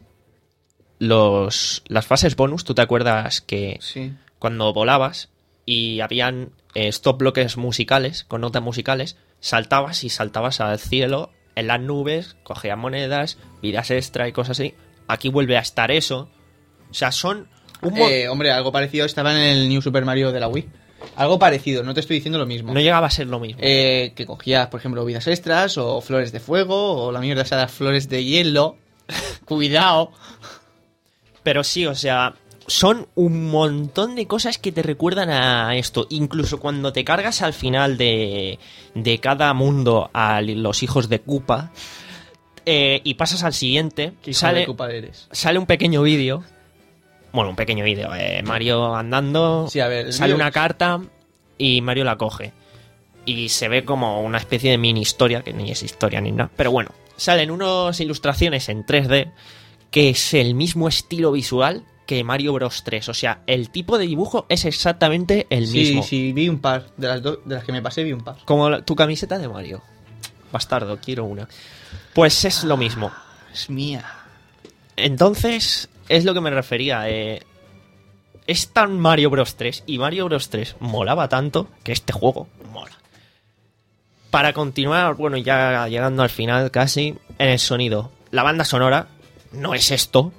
los las fases bonus. ¿Tú te acuerdas que Sí. cuando volabas y habían eh, stop bloques musicales, con notas musicales, saltabas y saltabas al cielo, en las nubes, cogías monedas, vidas extra y cosas así? Aquí vuelve a estar eso. O sea, son un mo- Eh, hombre, algo parecido estaba en el New Super Mario de la Wii. Algo parecido, no te estoy diciendo lo mismo. no llegaba a ser lo mismo. Eh, que cogías, por ejemplo, vidas extras o flores de fuego o la mierda esa de las flores de hielo. Cuidado. Pero sí, o sea, son un montón de cosas que te recuerdan a esto. Incluso cuando te cargas al final de, de cada mundo a los hijos de Koopa eh, y pasas al siguiente, Qué hijo sale, de Koopa eres. sale un pequeño vídeo. Bueno, un pequeño vídeo. Eh, Mario andando, Sí, a ver, el sale vídeo- una carta y Mario la coge. Y se ve como una especie de mini historia, que ni es historia ni nada. Pero bueno, salen unas ilustraciones en tres D, que es el mismo estilo visual que Mario Bros tres. O sea, el tipo de dibujo es exactamente el Sí, mismo. sí, vi un par. De las, do- de las que me pasé, vi un par. Como la- tu camiseta de Mario. Bastardo, quiero una. Pues es lo mismo. Es mía. Entonces, es lo que me refería. Eh, es tan Mario Bros tres y Mario Bros tres molaba tanto que este juego mola. Para continuar, bueno, ya llegando al final casi, en el sonido. La banda sonora no es esto.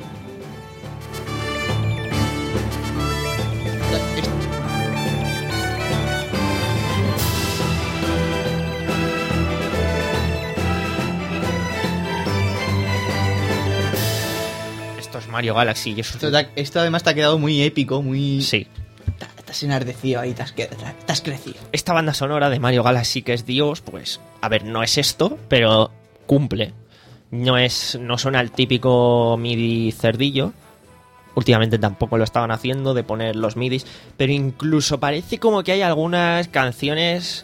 Esto es Mario Galaxy y eso Esto, te ha- esto además te ha quedado muy épico, muy... sí. Ta- Estás enardecido ahí, te has, qued- te has crecido. Esta banda sonora de Mario Galaxy, que es Dios, pues, a ver, no es esto, pero cumple. No es, no suena el típico MIDI cerdillo. Últimamente tampoco lo estaban haciendo, de poner los MIDIs, pero incluso parece como que hay algunas canciones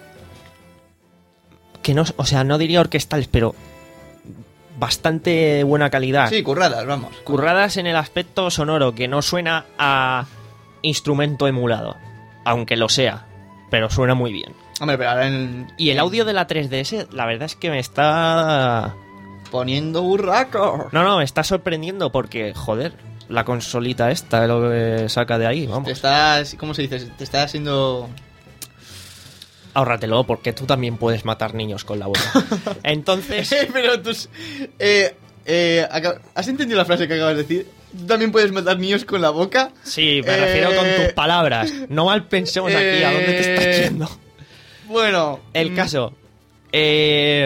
que no, o sea, no diría orquestales, pero bastante buena calidad. Sí, curradas, vamos. Curradas en el aspecto sonoro, que no suena a instrumento emulado, aunque lo sea, pero suena muy bien. Hombre, pero ahora en... Y el audio de la tres D S, la verdad es que me está... Poniendo burraco. No, no, me está sorprendiendo porque, joder, la consolita esta es lo que saca de ahí, vamos. Te estás... ¿Cómo se dice? Te estás haciendo... Ahórratelo, porque tú también puedes matar niños con la boca. Entonces, pero tus... Eh, eh, acab- ¿Has entendido la frase que acabas de decir? ¿Tú también puedes matar niños con la boca? sí, me Eh, refiero con tus palabras. No mal pensemos aquí, ¿a dónde te estás eh, yendo? Bueno... El mm, caso, eh,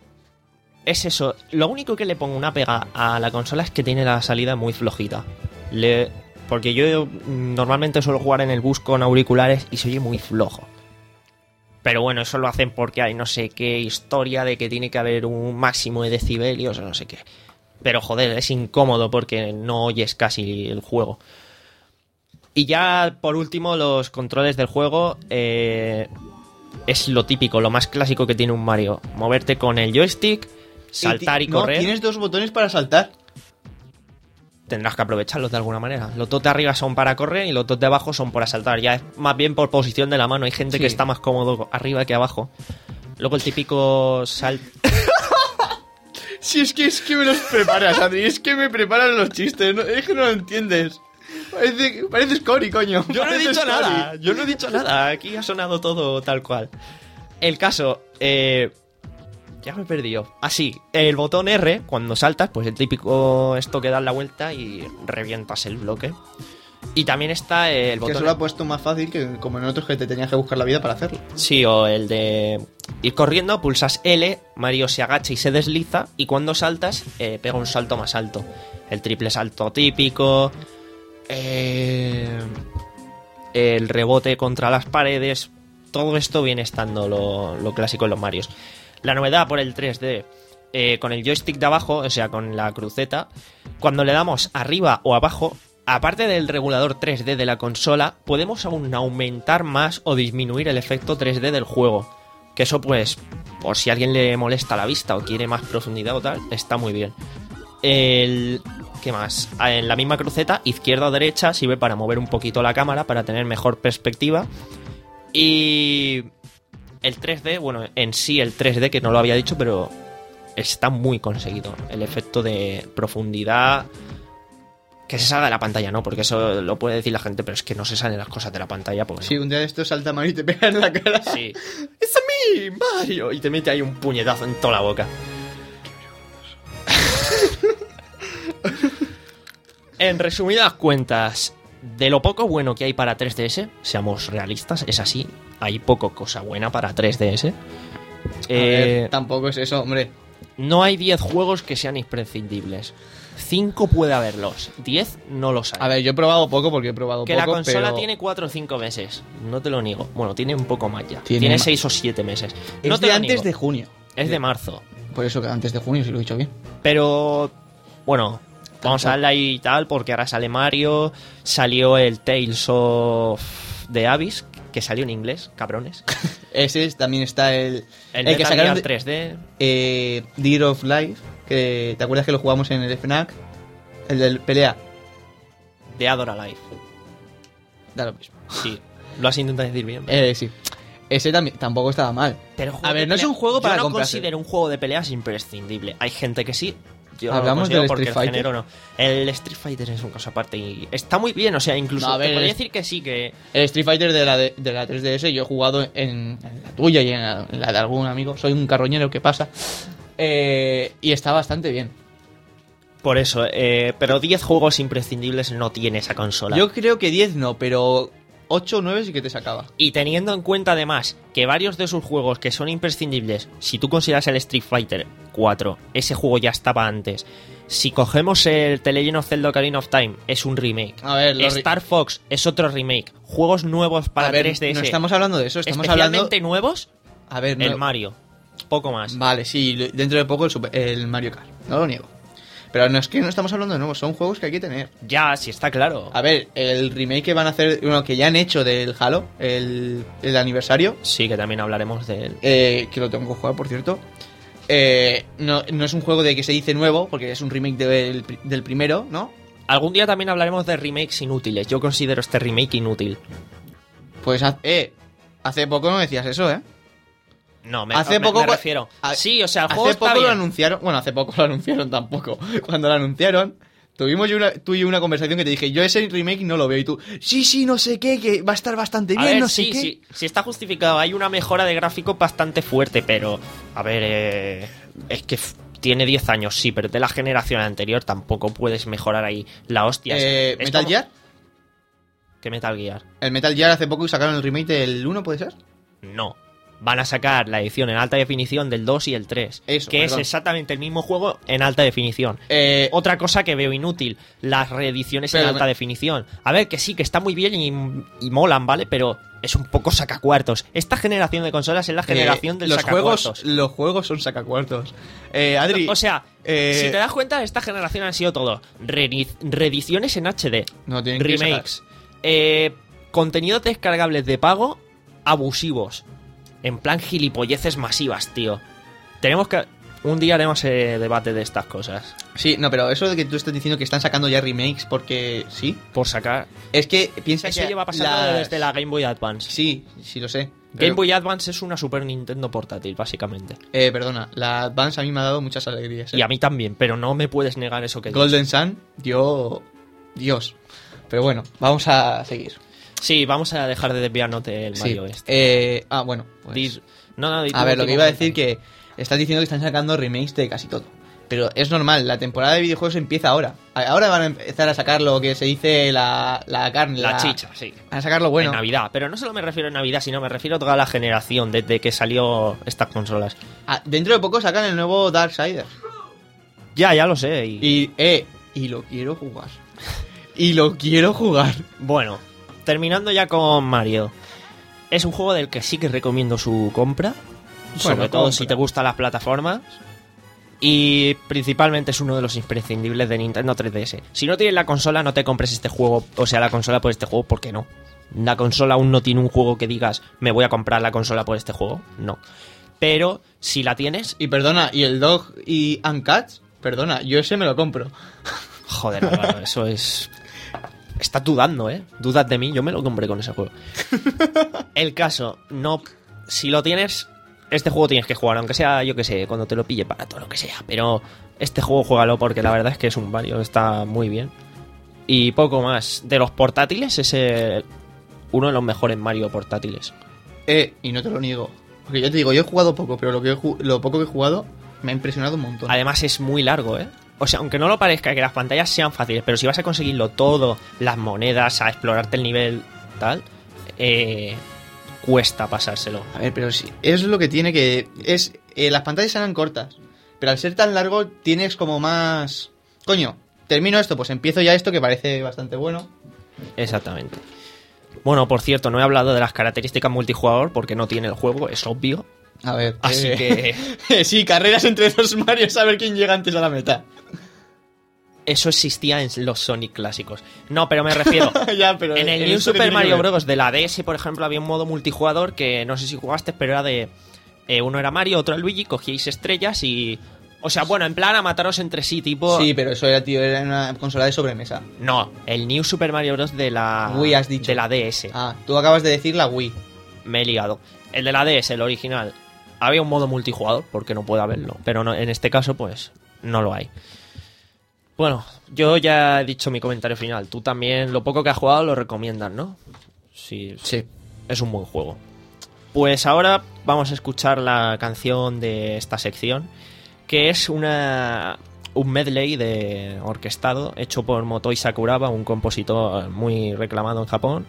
es eso. Lo único que le pongo una pega a la consola es que tiene la salida muy flojita. Le, porque yo mm, normalmente suelo jugar en el bus con auriculares y se oye muy flojo. Pero bueno, eso lo hacen porque hay no sé qué historia de que tiene que haber un máximo de decibelios o no sé qué. Pero joder, es incómodo porque no oyes casi el juego. Y ya por último, los controles del juego. Eh, es lo típico, lo más clásico que tiene un Mario. Moverte con el joystick, saltar y, no, correr. tienes dos botones para saltar. Tendrás que aprovecharlos de alguna manera. Los dos de arriba son para correr y los dos de abajo son para saltar. Ya es más bien por posición de la mano. Hay gente Sí. que está más cómodo arriba que abajo. Luego el típico sal... Si es que es que me los preparas, Adri, es que me preparan los chistes, no, es que no lo entiendes. Parece, pareces Cory, coño. Yo no he Pareces dicho Cory. nada, yo no he dicho nada. Aquí ha sonado todo tal cual. El caso, eh, ya me he perdido. Así, el botón R, cuando saltas, pues el típico esto que das la vuelta y revientas el bloque. Y también está el Que botón... eso lo ha puesto más fácil que como en otros que te tenías que buscar la vida para hacerlo. Sí, o el de ir corriendo, pulsas L, Mario se agacha y se desliza, y cuando saltas, eh, pega un salto más alto. El triple salto típico, eh, el rebote contra las paredes, todo esto viene estando lo, lo clásico en los Marios. La novedad por el tres D eh, con el joystick de abajo, o sea, con la cruceta, cuando le damos arriba o abajo, aparte del regulador tres D de la consola, podemos aún aumentar más o disminuir el efecto tres D del juego. Que eso, pues, por si a alguien le molesta la vista o quiere más profundidad o tal, está muy bien. El... ¿Qué más? En la misma cruceta, izquierda o derecha, sirve para mover un poquito la cámara, para tener mejor perspectiva. Y... el tres D, bueno, en sí el tres D, que no lo había dicho, pero está muy conseguido. El efecto de profundidad... Que se salga de la pantalla, ¿no? Porque eso lo puede decir la gente, pero es que no se salen las cosas de la pantalla. Porque Sí, no. un día de esto salta Mario y te pega en la cara. Sí. ¡Es a mí, Mario! Y te mete ahí un puñetazo en toda la boca. En resumidas cuentas, de lo poco bueno que hay para tres D S, seamos realistas, es así. Hay poco cosa buena para tres D S. A Eh, ver, tampoco es eso, hombre. no hay diez juegos que sean imprescindibles. cinco puede haberlos, diez no los hay. A ver, yo he probado poco porque he probado Que poco, la consola pero... tiene cuatro o cinco meses, no te lo niego. Bueno, tiene un poco más ya. Tiene Tiene ma- seis o siete meses. Es No te de lo antes niego. de junio. Es de marzo. Por eso que antes de junio, si lo he dicho bien. Pero, bueno, vamos a darle ahí y tal, porque ahora sale Mario, salió el Tales of the Abyss, que salió en inglés, cabrones. Ese es- también está el... El, el que Metal sacaron Gear de- tres D. Eh, Deer of Life, que ¿te acuerdas que lo jugamos en el F N A C? El del pelea. de Ador Alive. Da lo mismo. Sí, lo has intentado decir bien. Eh, sí. Ese también tampoco estaba mal. Pero juego a ver, de no es pelea- un juego para Yo no comprarse. considero un juego de peleas imprescindible. Hay gente que sí. Yo ¿Hablamos no lo considero del porque Street el Fighter? género no. El Street Fighter es una cosa aparte y está muy bien, o sea, incluso No, a ver, te podría el- decir que sí, que El Street Fighter de la, de, de la tres D S yo he jugado en, en la tuya y en la, en la de algún amigo. Soy un carroñero, ¿qué pasa? Eh, y está bastante bien. por eso, eh, pero diez juegos imprescindibles no tiene esa consola. Yo creo que diez no, pero ocho o nueve sí que te sacaba. Y teniendo en cuenta además que varios de sus juegos que son imprescindibles, si tú consideras el Street Fighter cuatro, ese juego ya estaba antes. Si cogemos el The Legend of Zelda Ocarina of Time, es un remake. A ver, los re- Star Fox es otro remake. Juegos nuevos para A ver, tres D S. no estamos hablando de eso, estamos hablando... Especialmente nuevos, A ver, no... el Mario. Poco más. Vale, sí, lo- dentro de poco el, Super- el Mario Kart, no lo niego. Pero no es que no estamos hablando de nuevos, son juegos que hay que tener. Ya, sí está claro. A ver, el remake que van a hacer, bueno, que ya han hecho del Halo, el, el aniversario, Sí, que también hablaremos de él. eh, que lo tengo que jugar, por cierto. Eh, no, no es un juego de que se dice nuevo, porque es un remake del, pri- del primero, ¿no? Algún día también hablaremos de remakes inútiles. Yo considero este remake inútil. Pues haz- eh, hace poco no decías eso, ¿eh? No, me, Hace me- poco me cua- refiero. a- Sí, o sea, el hace juego está poco lo bien. anunciaron, bueno, hace poco lo anunciaron tampoco. Cuando lo anunciaron, tuvimos yo una, tú y yo una conversación que te dije, yo ese remake no lo veo, y tú, sí, sí, no sé qué, que va a estar bastante A bien, ver, no sí, sé qué. sí, sí está justificado. Hay una mejora de gráfico bastante fuerte, pero, a ver, eh, es que f- tiene diez años, sí, pero de la generación anterior tampoco puedes mejorar ahí la hostia. Eh, Es ¿Metal como- Gear? ¿Qué Metal Gear? El Metal Gear hace poco sacaron el remake del uno, ¿puede ser? No. Van a sacar la edición en alta definición del dos y el tres. Eso, que perdón. es exactamente el mismo juego en alta definición. Eh, Otra cosa que veo inútil, las reediciones Pero en me- alta definición. A ver, que sí, que está muy bien y, y molan, ¿vale? Pero es un poco sacacuartos. Esta generación de consolas es la generación eh, del los sacacuartos. juegos, los juegos son sacacuartos. Eh, Adri, O sea, eh, si te das cuenta, esta generación han sido todo reedi- reediciones en H D, no tienen que remakes, eh, contenidos descargables de pago abusivos. En plan gilipolleces masivas, tío. Tenemos que... Un día haremos eh, debate de estas cosas. sacar- Sí, no, pero eso de que tú estás diciendo que están sacando ya remakes porque sí, Por sacar... es que piensa Eso que lleva pasando las- desde la Game Boy Advance. Sí, sí lo sé. Game Pero- Boy Advance es una Super Nintendo portátil, básicamente. Eh, perdona, la Advance a mí me ha dado muchas alegrías. ¿eh? Y a mí también, pero no me puedes negar eso que dices. Golden Sun dio Dios. Pero bueno, vamos a seguir. Sí, vamos a dejar de desviarnos del Sí. Mario este. Eh, ah, bueno. pues- Dis- No, no, di tú, a ver, di lo tú, que iba a comenta. decir que estás diciendo que están sacando remakes de casi todo. Pero es normal, la temporada de videojuegos empieza ahora. Ahora van a empezar a sacar lo que se dice la, la carne. La chicha, sí. Van a sacar lo bueno. En Navidad. Pero no solo me refiero a Navidad, sino me refiero a toda la generación desde que salió estas consolas. Ah, dentro de poco sacan el nuevo Darksiders. Ya, ya lo sé. Y... Y, eh, y lo quiero jugar. Y lo quiero jugar. Bueno, terminando ya con Mario. Es un juego del que sí que recomiendo su compra. Sobre todo compra. si te gustan las plataformas. Y principalmente es uno de los imprescindibles de Nintendo tres D S. Si no tienes la consola, no te compres este juego, o sea, la consola por este juego, ¿por qué no? La consola aún no tiene un juego que digas, me voy a comprar la consola por este juego, no. Pero si la tienes... Y perdona, ¿y el Dog y Uncats? Perdona, yo ese me lo compro. Joder, Álvaro, eso es... Estás dudando, ¿eh? Dudas de mí, yo me lo compré con ese juego. El caso, no... Si lo tienes, este juego tienes que jugar, aunque sea, yo que sé, cuando te lo pille para todo lo que sea. Pero este juego juégalo porque la verdad es que es un Mario, está muy bien. Y poco más. De los portátiles, es el- uno de los mejores Mario portátiles. Eh, y no te lo niego. Porque yo te digo, yo he jugado poco, pero lo, que he ju- lo poco que he jugado me ha impresionado un montón. Además es muy largo, ¿eh? O sea, aunque no lo parezca que las pantallas sean fáciles, pero si vas a conseguirlo todo, las monedas, a explorarte el nivel, tal, eh, cuesta pasárselo. A ver, pero sí, eso es lo que tiene que... es eh, Las pantallas eran cortas, pero al ser tan largo tienes como más... Coño, termino esto, pues empiezo ya esto que parece bastante bueno. Exactamente. Bueno, por cierto, no he hablado de las características multijugador porque no tiene el juego, es obvio. A ver, Así eh, que sí, carreras entre dos Marios a ver quién llega antes a la meta. eso existía en los Sonic clásicos. No, pero me refiero... Ya, pero En el en New esto que Super tiene Mario que ver. Bros. De la D S, por ejemplo, había un modo multijugador que no sé si jugaste, pero era de... eh, uno era Mario, otro Luigi, cogíais estrellas y... O sea, bueno, en plan a mataros entre sí, tipo... Sí, pero eso era, tío, era una consola de sobremesa. No, el New Super Mario Bros. De la... Wii has dicho. De la D S. Ah, tú acabas de decir la Wii. Me he ligado. El de la D S, el original, había un modo multijugador, porque no puede haberlo. Pero no, en este caso, pues, no lo hay. Bueno, yo ya he dicho mi comentario final. Tú también, lo poco que has jugado, lo recomiendas, ¿no? Sí, Sí. es un buen juego. Pues ahora vamos a escuchar la canción de esta sección, que es una un medley de orquestado hecho por Motoi Sakuraba, un compositor muy reclamado en Japón,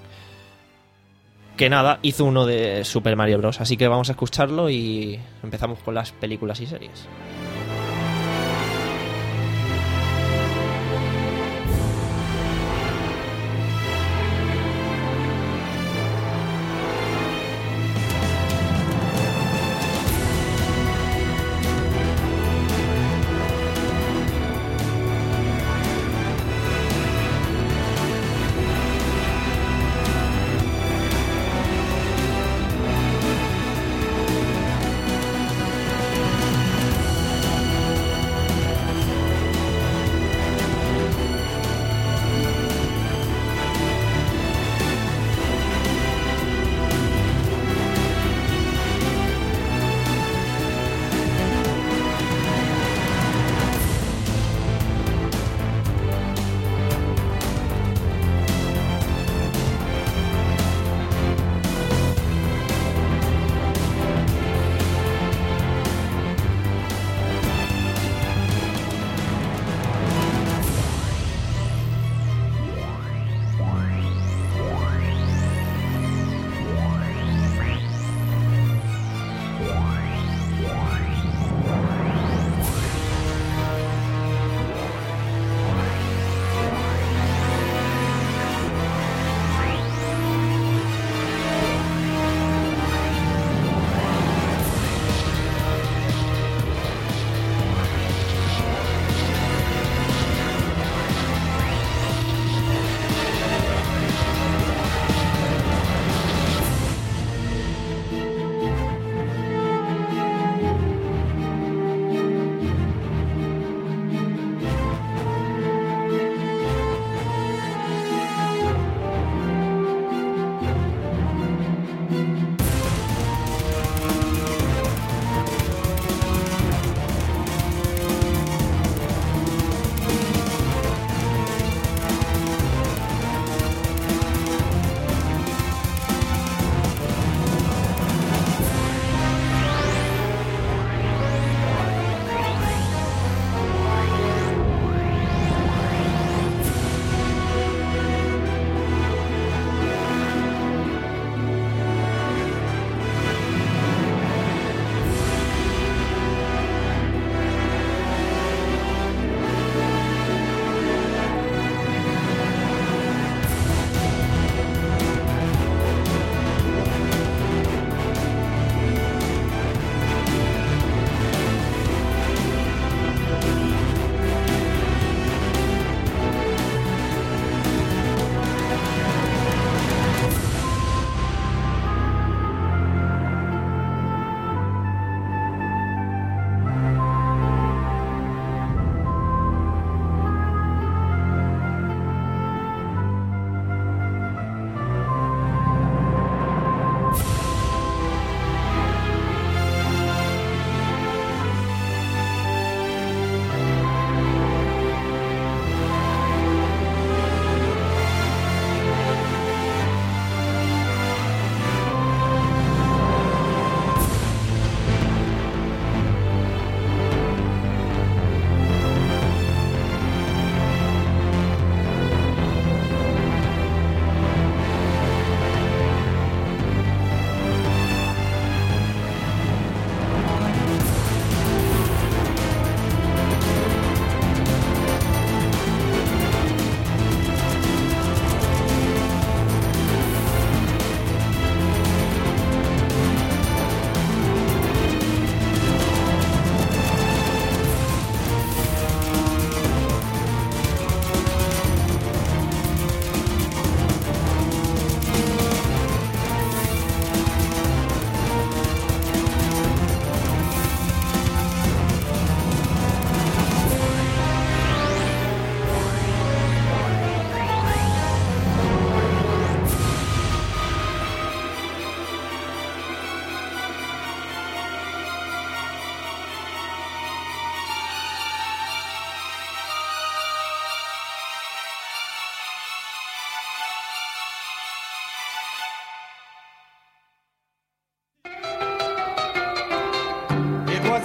que nada, hizo uno de Super Mario Bros. Así que vamos a escucharlo y empezamos con las películas y series.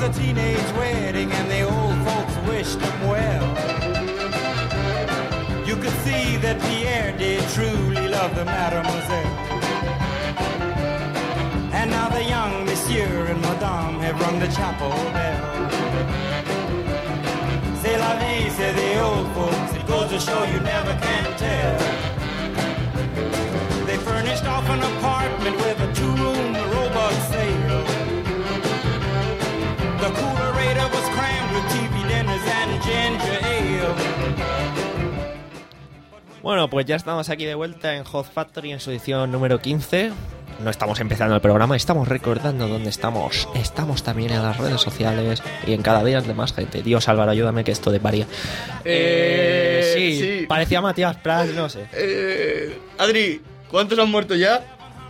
a teenage wedding and the old folks wished them well. You could see that Pierre did truly love the mademoiselle. And now the young monsieur and madame have rung the chapel bell. C'est la vie, say the old folks, it goes to show you never can tell. They furnished off an apartment with a two-room robot sale. The coolerator was crammed with T V dinners and ginger ale. Bueno, pues ya estamos aquí de vuelta en Hot Factory en su edición número quince. No estamos empezando el programa, estamos recordando dónde estamos. Estamos también en las redes sociales y en cada día de más gente. Dios, Álvaro, ayúdame que esto de varía. Eh, Eh, sí, sí. parecía Matías Prats, no sé. Eh, Adri, ¿cuántos han muerto ya?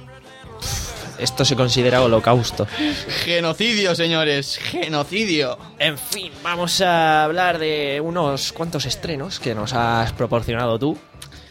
Esto se considera holocausto. Genocidio, señores, genocidio. En fin, vamos a hablar de unos cuantos estrenos que nos has proporcionado tú.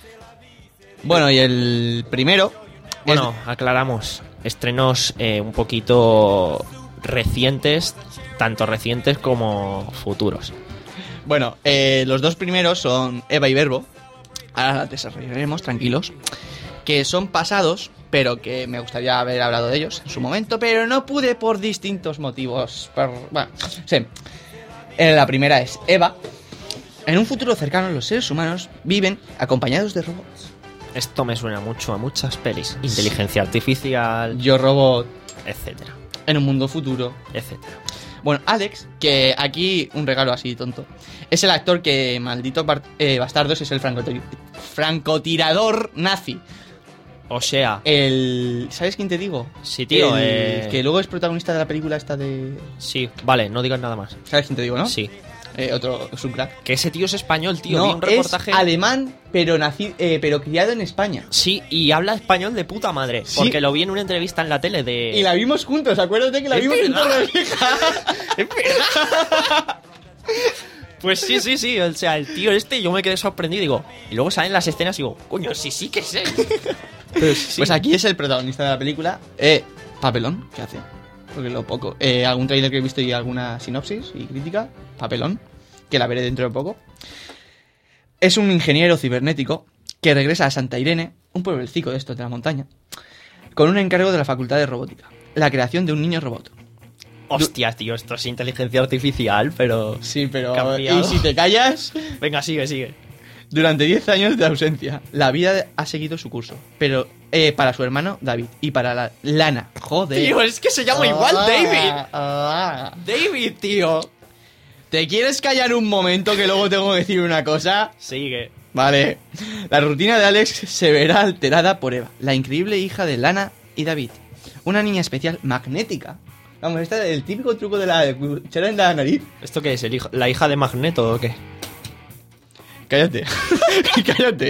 Bueno, y el primero... Bueno, aclaramos, estrenos eh, un poquito recientes, tanto recientes como futuros. Bueno, eh, los dos primeros son Eva y Verbo. Ahora las desarrollaremos, tranquilos. Que son pasados, pero que me gustaría haber hablado de ellos en su momento, pero no pude por distintos motivos. Por, bueno, sí. Eh, la primera es Eva. En un futuro cercano, los seres humanos viven acompañados de robots. Esto me suena mucho a muchas pelis. Inteligencia artificial, Yo Robot, etcétera, en un mundo futuro. etcétera. Bueno, Alex, que aquí un regalo así tonto, es el actor que, Malditos bar- eh, Bastardos, es el francoti- francotirador nazi. O sea, El... ¿Sabes quién te digo? sí, tío, El eh... que luego es protagonista de la película esta de... sí, vale, no digas nada más. ¿Sabes quién te digo, no? Sí. Eh, otro, es un crack. Que ese tío es español, tío. Vi No, un reportaje. es alemán, pero nací, eh, pero criado en España. Sí, y habla español de puta madre. Sí. Porque lo vi en una entrevista en la tele de. Y la vimos juntos, acuérdate que la Es vimos en verdad. Torrevieja. ¡Es verdad! Pues sí, sí, sí. O sea, el tío este, yo me quedé sorprendido y digo. Y luego salen las escenas y digo, coño, sí, sí que sé. Pero sí, sí. Pues aquí es el protagonista de la película. Eh, papelón, ¿qué hace? Porque lo poco. Eh, algún trailer que he visto y alguna sinopsis y crítica. Papelón, que la veré dentro de poco. Es un ingeniero cibernético que regresa a Santa Irene, un pueblecito de estos de la montaña, con un encargo de la Facultad de Robótica. La creación de un niño robot. Hostia, tío, esto es inteligencia artificial, pero. Sí, pero... Cambiado. Y si te callas... Venga, sigue, sigue. Durante diez años de ausencia, la vida ha seguido su curso. Pero eh, para su hermano David y para la Lana, joder. Tío, es que se llama igual Ah, David. ah. David, tío. ¿Te quieres callar un momento que luego tengo que decir una cosa? Sigue. Vale. La rutina de Alex se verá alterada por Eva, la increíble hija de Lana y David. Una niña especial magnética. Vamos, este es el típico truco de la cuchara en la nariz. ¿Esto qué es? ¿El hijo, ¿La hija de Magneto o qué? Cállate. Cállate.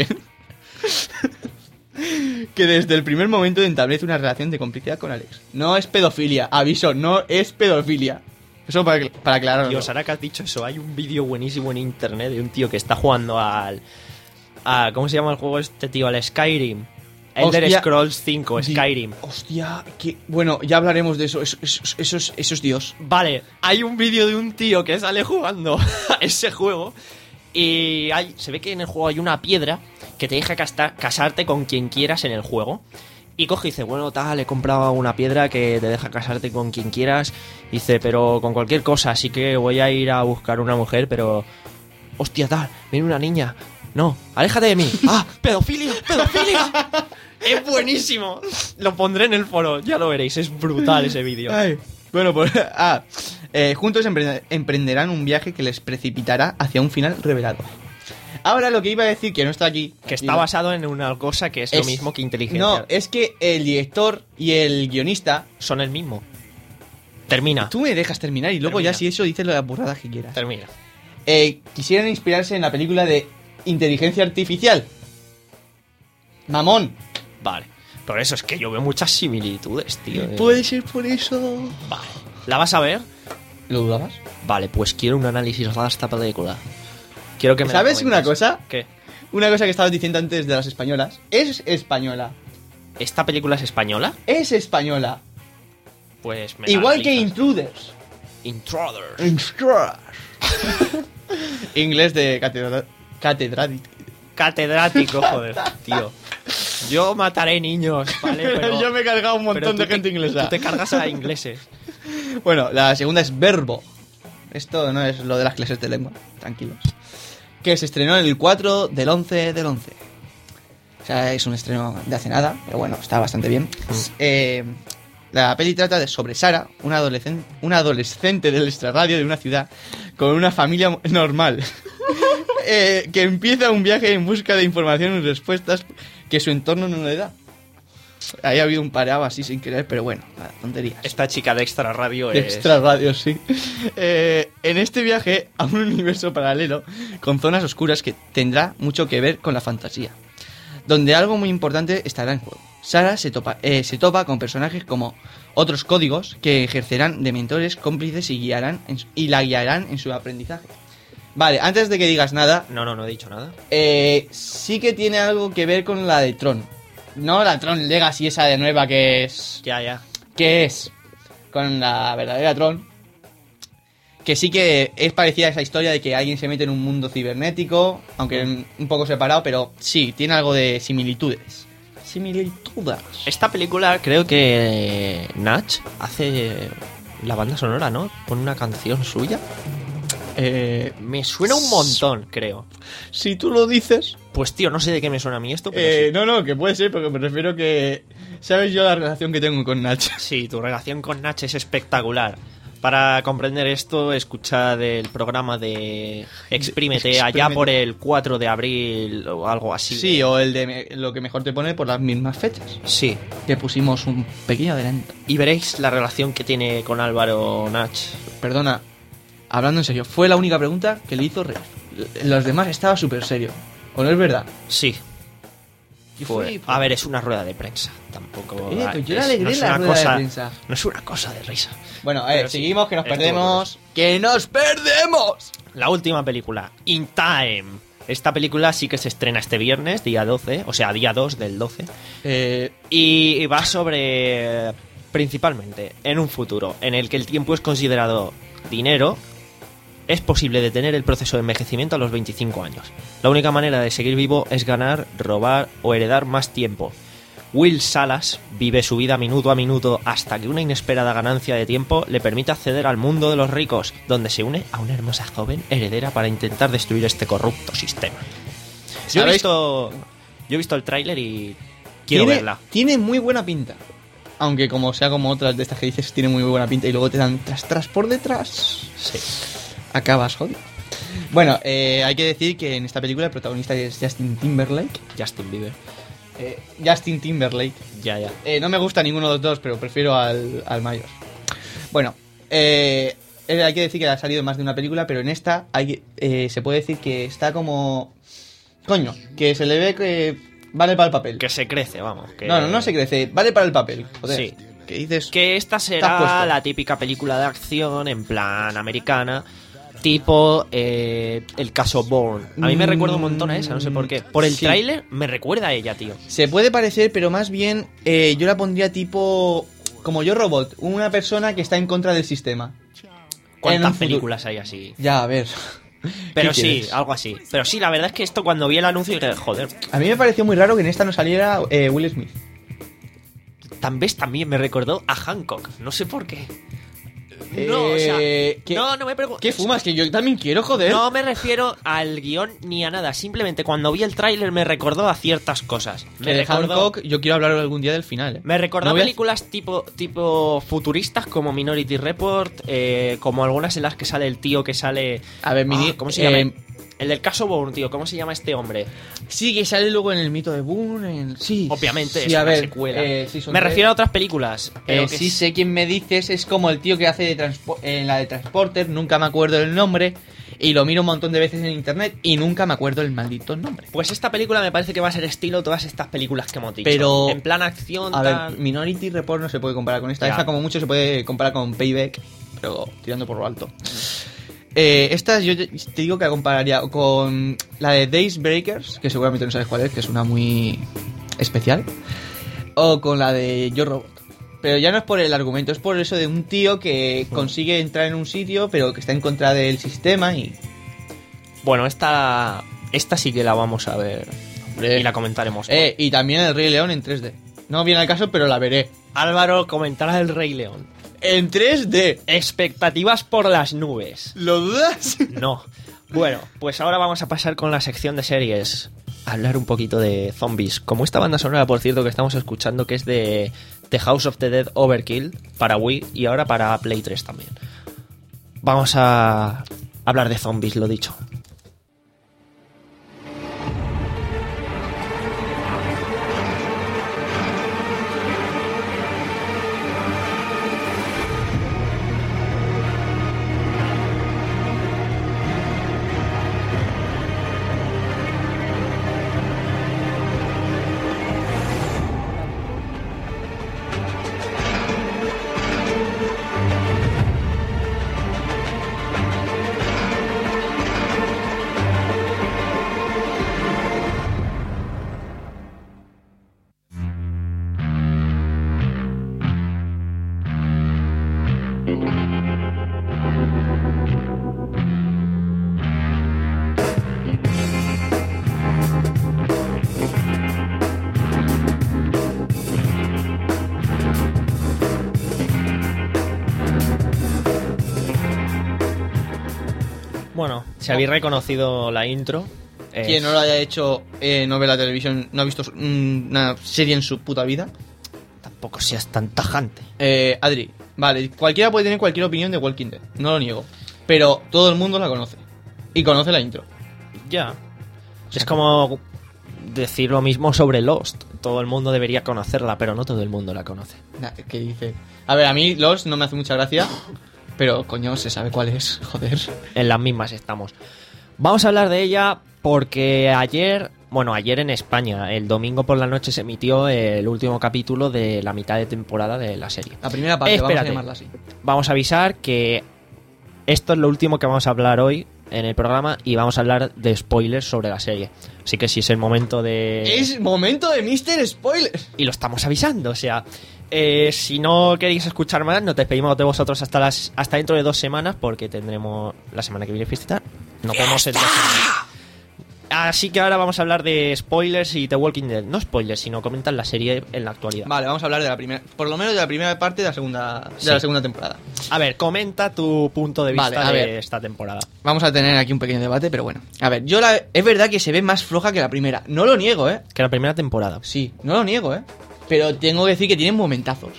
Que desde el primer momento establece una relación de complicidad con Alex. No es pedofilia, aviso, no es pedofilia. Eso para, para aclararlo. Dios, ahora que has dicho eso, hay un vídeo buenísimo en internet de un tío que está jugando al... A, ¿cómo se llama el juego este, tío? Al Skyrim. Elder Hostia. Scrolls cinco, Di- Skyrim. Hostia, que... Bueno, ya hablaremos de eso. Eso, eso, eso es, eso es Dios. Vale, hay un vídeo de un tío que sale jugando a ese juego y hay, se ve que en el juego hay una piedra que te deja casta- casarte con quien quieras en el juego. Y coge y dice, bueno, tal, he comprado una piedra que te deja casarte con quien quieras. Dice, pero con cualquier cosa, así que voy a ir a buscar una mujer, pero... Hostia, tal, viene una niña. No, aléjate de mí. ¡Ah, pedofilia, pedofilia! Es buenísimo. Lo pondré en el foro, ya lo veréis, es brutal ese vídeo. Ay, bueno, pues... Ah, eh, juntos emprende- emprenderán un viaje que les precipitará hacia un final revelador. Ahora lo que iba a decir, que no está aquí... Que está basado en una cosa que es, lo mismo que inteligencia. No, es que el director y el guionista... Son el mismo. Termina. Tú me dejas terminar y luego Termina. ya si eso dices las burradas que quieras. Termina. Eh, quisieran inspirarse en la película de Inteligencia Artificial. Mamón. Vale. Por eso es que yo veo muchas similitudes, tío. eh. Puede ser por eso. Vale. ¿La vas a ver? ¿Lo dudabas? Vale, pues quiero un análisis de esta película. Quiero que me la ¿Sabes una comentes. cosa? ¿Qué? Una cosa que estabas diciendo antes de las españolas. Es española. ¿Esta película es española? Es española. Pues me la Igual que analizas. Intruders. Intruders. Intruders. Inglés de catedra... catedrático. Catedrático, joder, tío. Yo mataré niños, ¿vale? Pero, Yo me he cargado un pero montón tú de te- gente inglesa. Tú te cargas a ingleses. Bueno, la segunda es Verbo. Esto no es lo de las clases de lengua, tranquilos. Que se estrenó el cuatro del once del once. O sea, es un estreno de hace nada, pero bueno, está bastante bien. Eh, la peli trata de sobre Sara, una adolescente, una adolescente del extrarradio de una ciudad con una familia normal. eh, que empieza un viaje en busca de información y respuestas que su entorno no le da. Ahí ha habido un parado así sin querer, pero bueno, nada, tonterías. Esta chica de Extra Radio De es... Extra Radio, sí. Eh, en este viaje a un universo paralelo con zonas oscuras que tendrá mucho que ver con la fantasía, donde algo muy importante estará en juego. Sara se topa, eh, se topa con personajes como otros códigos que ejercerán de mentores, cómplices y, guiarán en su- y la guiarán en su aprendizaje. Vale, antes de que digas nada, No, no, no he dicho nada. eh, sí que tiene algo que ver con la de Tron. No la Tron Legacy esa de nueva que es... Ya, ya. ¿Qué es? Con la verdadera Tron. Que sí que es parecida a esa historia de que alguien se mete en un mundo cibernético, aunque un poco separado, pero sí, tiene algo de similitudes. Similitudes. Esta película creo que Natch hace la banda sonora, ¿no? Pone una canción suya. Eh, Me suena un montón, creo. si tú lo dices... Pues tío, no sé de qué me suena a mí esto, pero Eh, sí. no, no, que puede ser, porque me refiero que... ¿Sabes yo la relación que tengo con Nach? Sí, tu relación con Natch es espectacular. Para comprender esto, escucha el programa de Exprímete allá Exprímete. por el cuatro de abril o algo así. Sí, o el de me- lo que mejor te pone por las mismas fechas. Sí. Que pusimos un pequeño adelanto. Y veréis la relación que tiene con Álvaro Natch. Perdona, hablando en serio, fue la única pregunta que le hizo Rey. Los demás estaba súper serio. ¿O no es verdad? Sí. Y Fue- fue- A ver, es una rueda de prensa. Tampoco. Eh, pues yo le es- alegré es la una rueda de cosa- prensa. No es una cosa de risa. Bueno, a ver, Pero sí, seguimos, que nos estuvo perdemos. ¡Que nos perdemos! La última película, In Time. Esta película sí que se estrena este viernes, día doce, o sea, día dos del doce. Eh, Y va sobre, principalmente, en un futuro en el que el tiempo es considerado dinero, es posible detener el proceso de envejecimiento a los veinticinco años. La única manera de seguir vivo es ganar, robar o heredar más tiempo. Will Salas vive su vida minuto a minuto hasta que una inesperada ganancia de tiempo le permite acceder al mundo de los ricos, donde se une a una hermosa joven heredera para intentar destruir este corrupto sistema. Yo he ¿Sabéis? visto, yo he visto el tráiler y quiero tiene, verla. Tiene muy buena pinta. Aunque como sea como otras de estas que dices, tiene muy buena pinta y luego te dan tras tras por detrás. Sí. Acabas jodido. Bueno, eh, hay que decir que en esta película el protagonista es Justin Timberlake. Justin Bieber. Eh, Justin Timberlake. Ya, ya. Eh, no me gusta ninguno de los dos, pero prefiero al, al mayor. Bueno, eh, eh, hay que decir que ha salido en más de una película, pero en esta hay, que- eh, se puede decir que está como... Coño, que se le ve que vale para el papel. Que se crece, vamos. Que... No, no, no se crece, vale para el papel. Joder, Sí. ¿qué dices? Que esta Te has puesto. será la típica película de acción en plan americana, tipo eh, el caso Bourne. A mí me Mm, recuerda un montón a esa, no sé por qué. Por el sí. tráiler me recuerda a ella, tío. Se puede parecer, pero más bien eh, yo la pondría tipo... Como Yo Robot, una persona que está en contra del sistema. En un ¿Cuántas futuro. películas hay así? Ya, a ver. Pero ¿Qué sí, quieres? algo así. Pero sí, la verdad es que esto cuando vi el anuncio dije, joder, A mí me pareció muy raro que en esta no saliera eh, Will Smith. tal vez también me recordó a Hancock. No sé por qué. No, o sea, Eh, ¿qué- no, no me pregunto. ¿Qué fumas? Que yo también quiero, joder. No me refiero al guión ni a nada. Simplemente cuando vi el tráiler me recordó a ciertas cosas. Que Me de recordó, Hancock, yo quiero hablar algún día del final. eh. me recordó No a voy a- películas tipo, tipo futuristas como Minority Report, eh, como algunas en las que sale el tío que sale... A ver, Ah, mini- ¿cómo se llama? eh, El del caso Bourne, tío. ¿Cómo se llama este hombre? Sí, que sale luego en el mito de Boone. en- Sí, Obviamente sí, es a una ver, secuela. eh, sí, son me tres. refiero a otras películas. pero Eh, que sí es- sé quién me dices, es como el tío que hace de transpo- en la de Transporter, nunca me acuerdo el nombre, y lo miro un montón de veces en internet y nunca me acuerdo el maldito nombre. Pues esta película me parece que va a ser estilo todas estas películas que hemos dicho. Pero- En plan acción, A tal... ver, Minority Report no se puede comparar con esta, Ya. esta como mucho se puede comparar con Payback, pero tirando por lo alto. Eh, estas yo te te digo que la compararía con la de Days Breakers, que seguramente no sabes cuál es, que es una muy especial, o con la de Yo Robot. Pero ya no es por el argumento, es por eso de un tío que consigue entrar en un sitio, pero que está en contra del sistema y... Bueno, esta, esta sí que la vamos a ver Hombre. y la comentaremos. Eh, y también el Rey León en tres D. No viene al caso, pero la veré. Álvaro comentará el Rey León. En tres D. Expectativas por las nubes. ¿Lo dudas? No. Bueno, pues ahora vamos a pasar con la sección de series. A hablar un poquito de zombies. Como esta banda sonora, por cierto, que estamos escuchando, que es de The House of the Dead Overkill para Wii y ahora para Play tres también. Vamos a hablar de zombies, lo dicho. Bueno, si habéis reconocido la intro... es- Quien no lo haya hecho, eh, no ve la televisión, no ha visto mm, una serie en su puta vida. Tampoco seas tan tajante. Eh, Adri, vale, cualquiera puede tener cualquier opinión de Walking Dead, no lo niego. Pero todo el mundo la conoce. Y conoce la intro. Ya. Es como decir lo mismo sobre Lost. Todo el mundo debería conocerla, pero no todo el mundo la conoce. Nah, ¿qué dice? A ver, a mí Lost no me hace mucha gracia. Pero, coño, se sabe cuál es, joder. En las mismas estamos. Vamos a hablar de ella porque ayer, bueno, ayer en España, el domingo por la noche se emitió el último capítulo de la mitad de temporada de la serie. La primera parte, vamos a Espérate. llamarla así. Vamos a avisar que esto es lo último que vamos a hablar hoy en el programa y vamos a hablar de spoilers sobre la serie. Así que si es el momento de... Es momento de míster Spoiler. Y lo estamos avisando, o sea... Eh, si no queréis escuchar más, nos despedimos de vosotros hasta las hasta dentro de dos semanas, porque tendremos la semana que viene fiesta. No podemos ser dos semanas. Así que ahora vamos a hablar de spoilers y The Walking Dead. No spoilers, sino comentan la serie en la actualidad. Vale, vamos a hablar de la primera, por lo menos de la primera parte de la segunda, de Sí. la segunda temporada. A ver, comenta tu punto de vista Vale, a de ver. esta temporada. Vamos a tener aquí un pequeño debate, pero bueno. A ver, yo la, es verdad que se ve más floja que la primera. No lo niego, ¿eh? Que la primera temporada. Sí, no lo niego, ¿eh? Pero tengo que decir que tienen momentazos.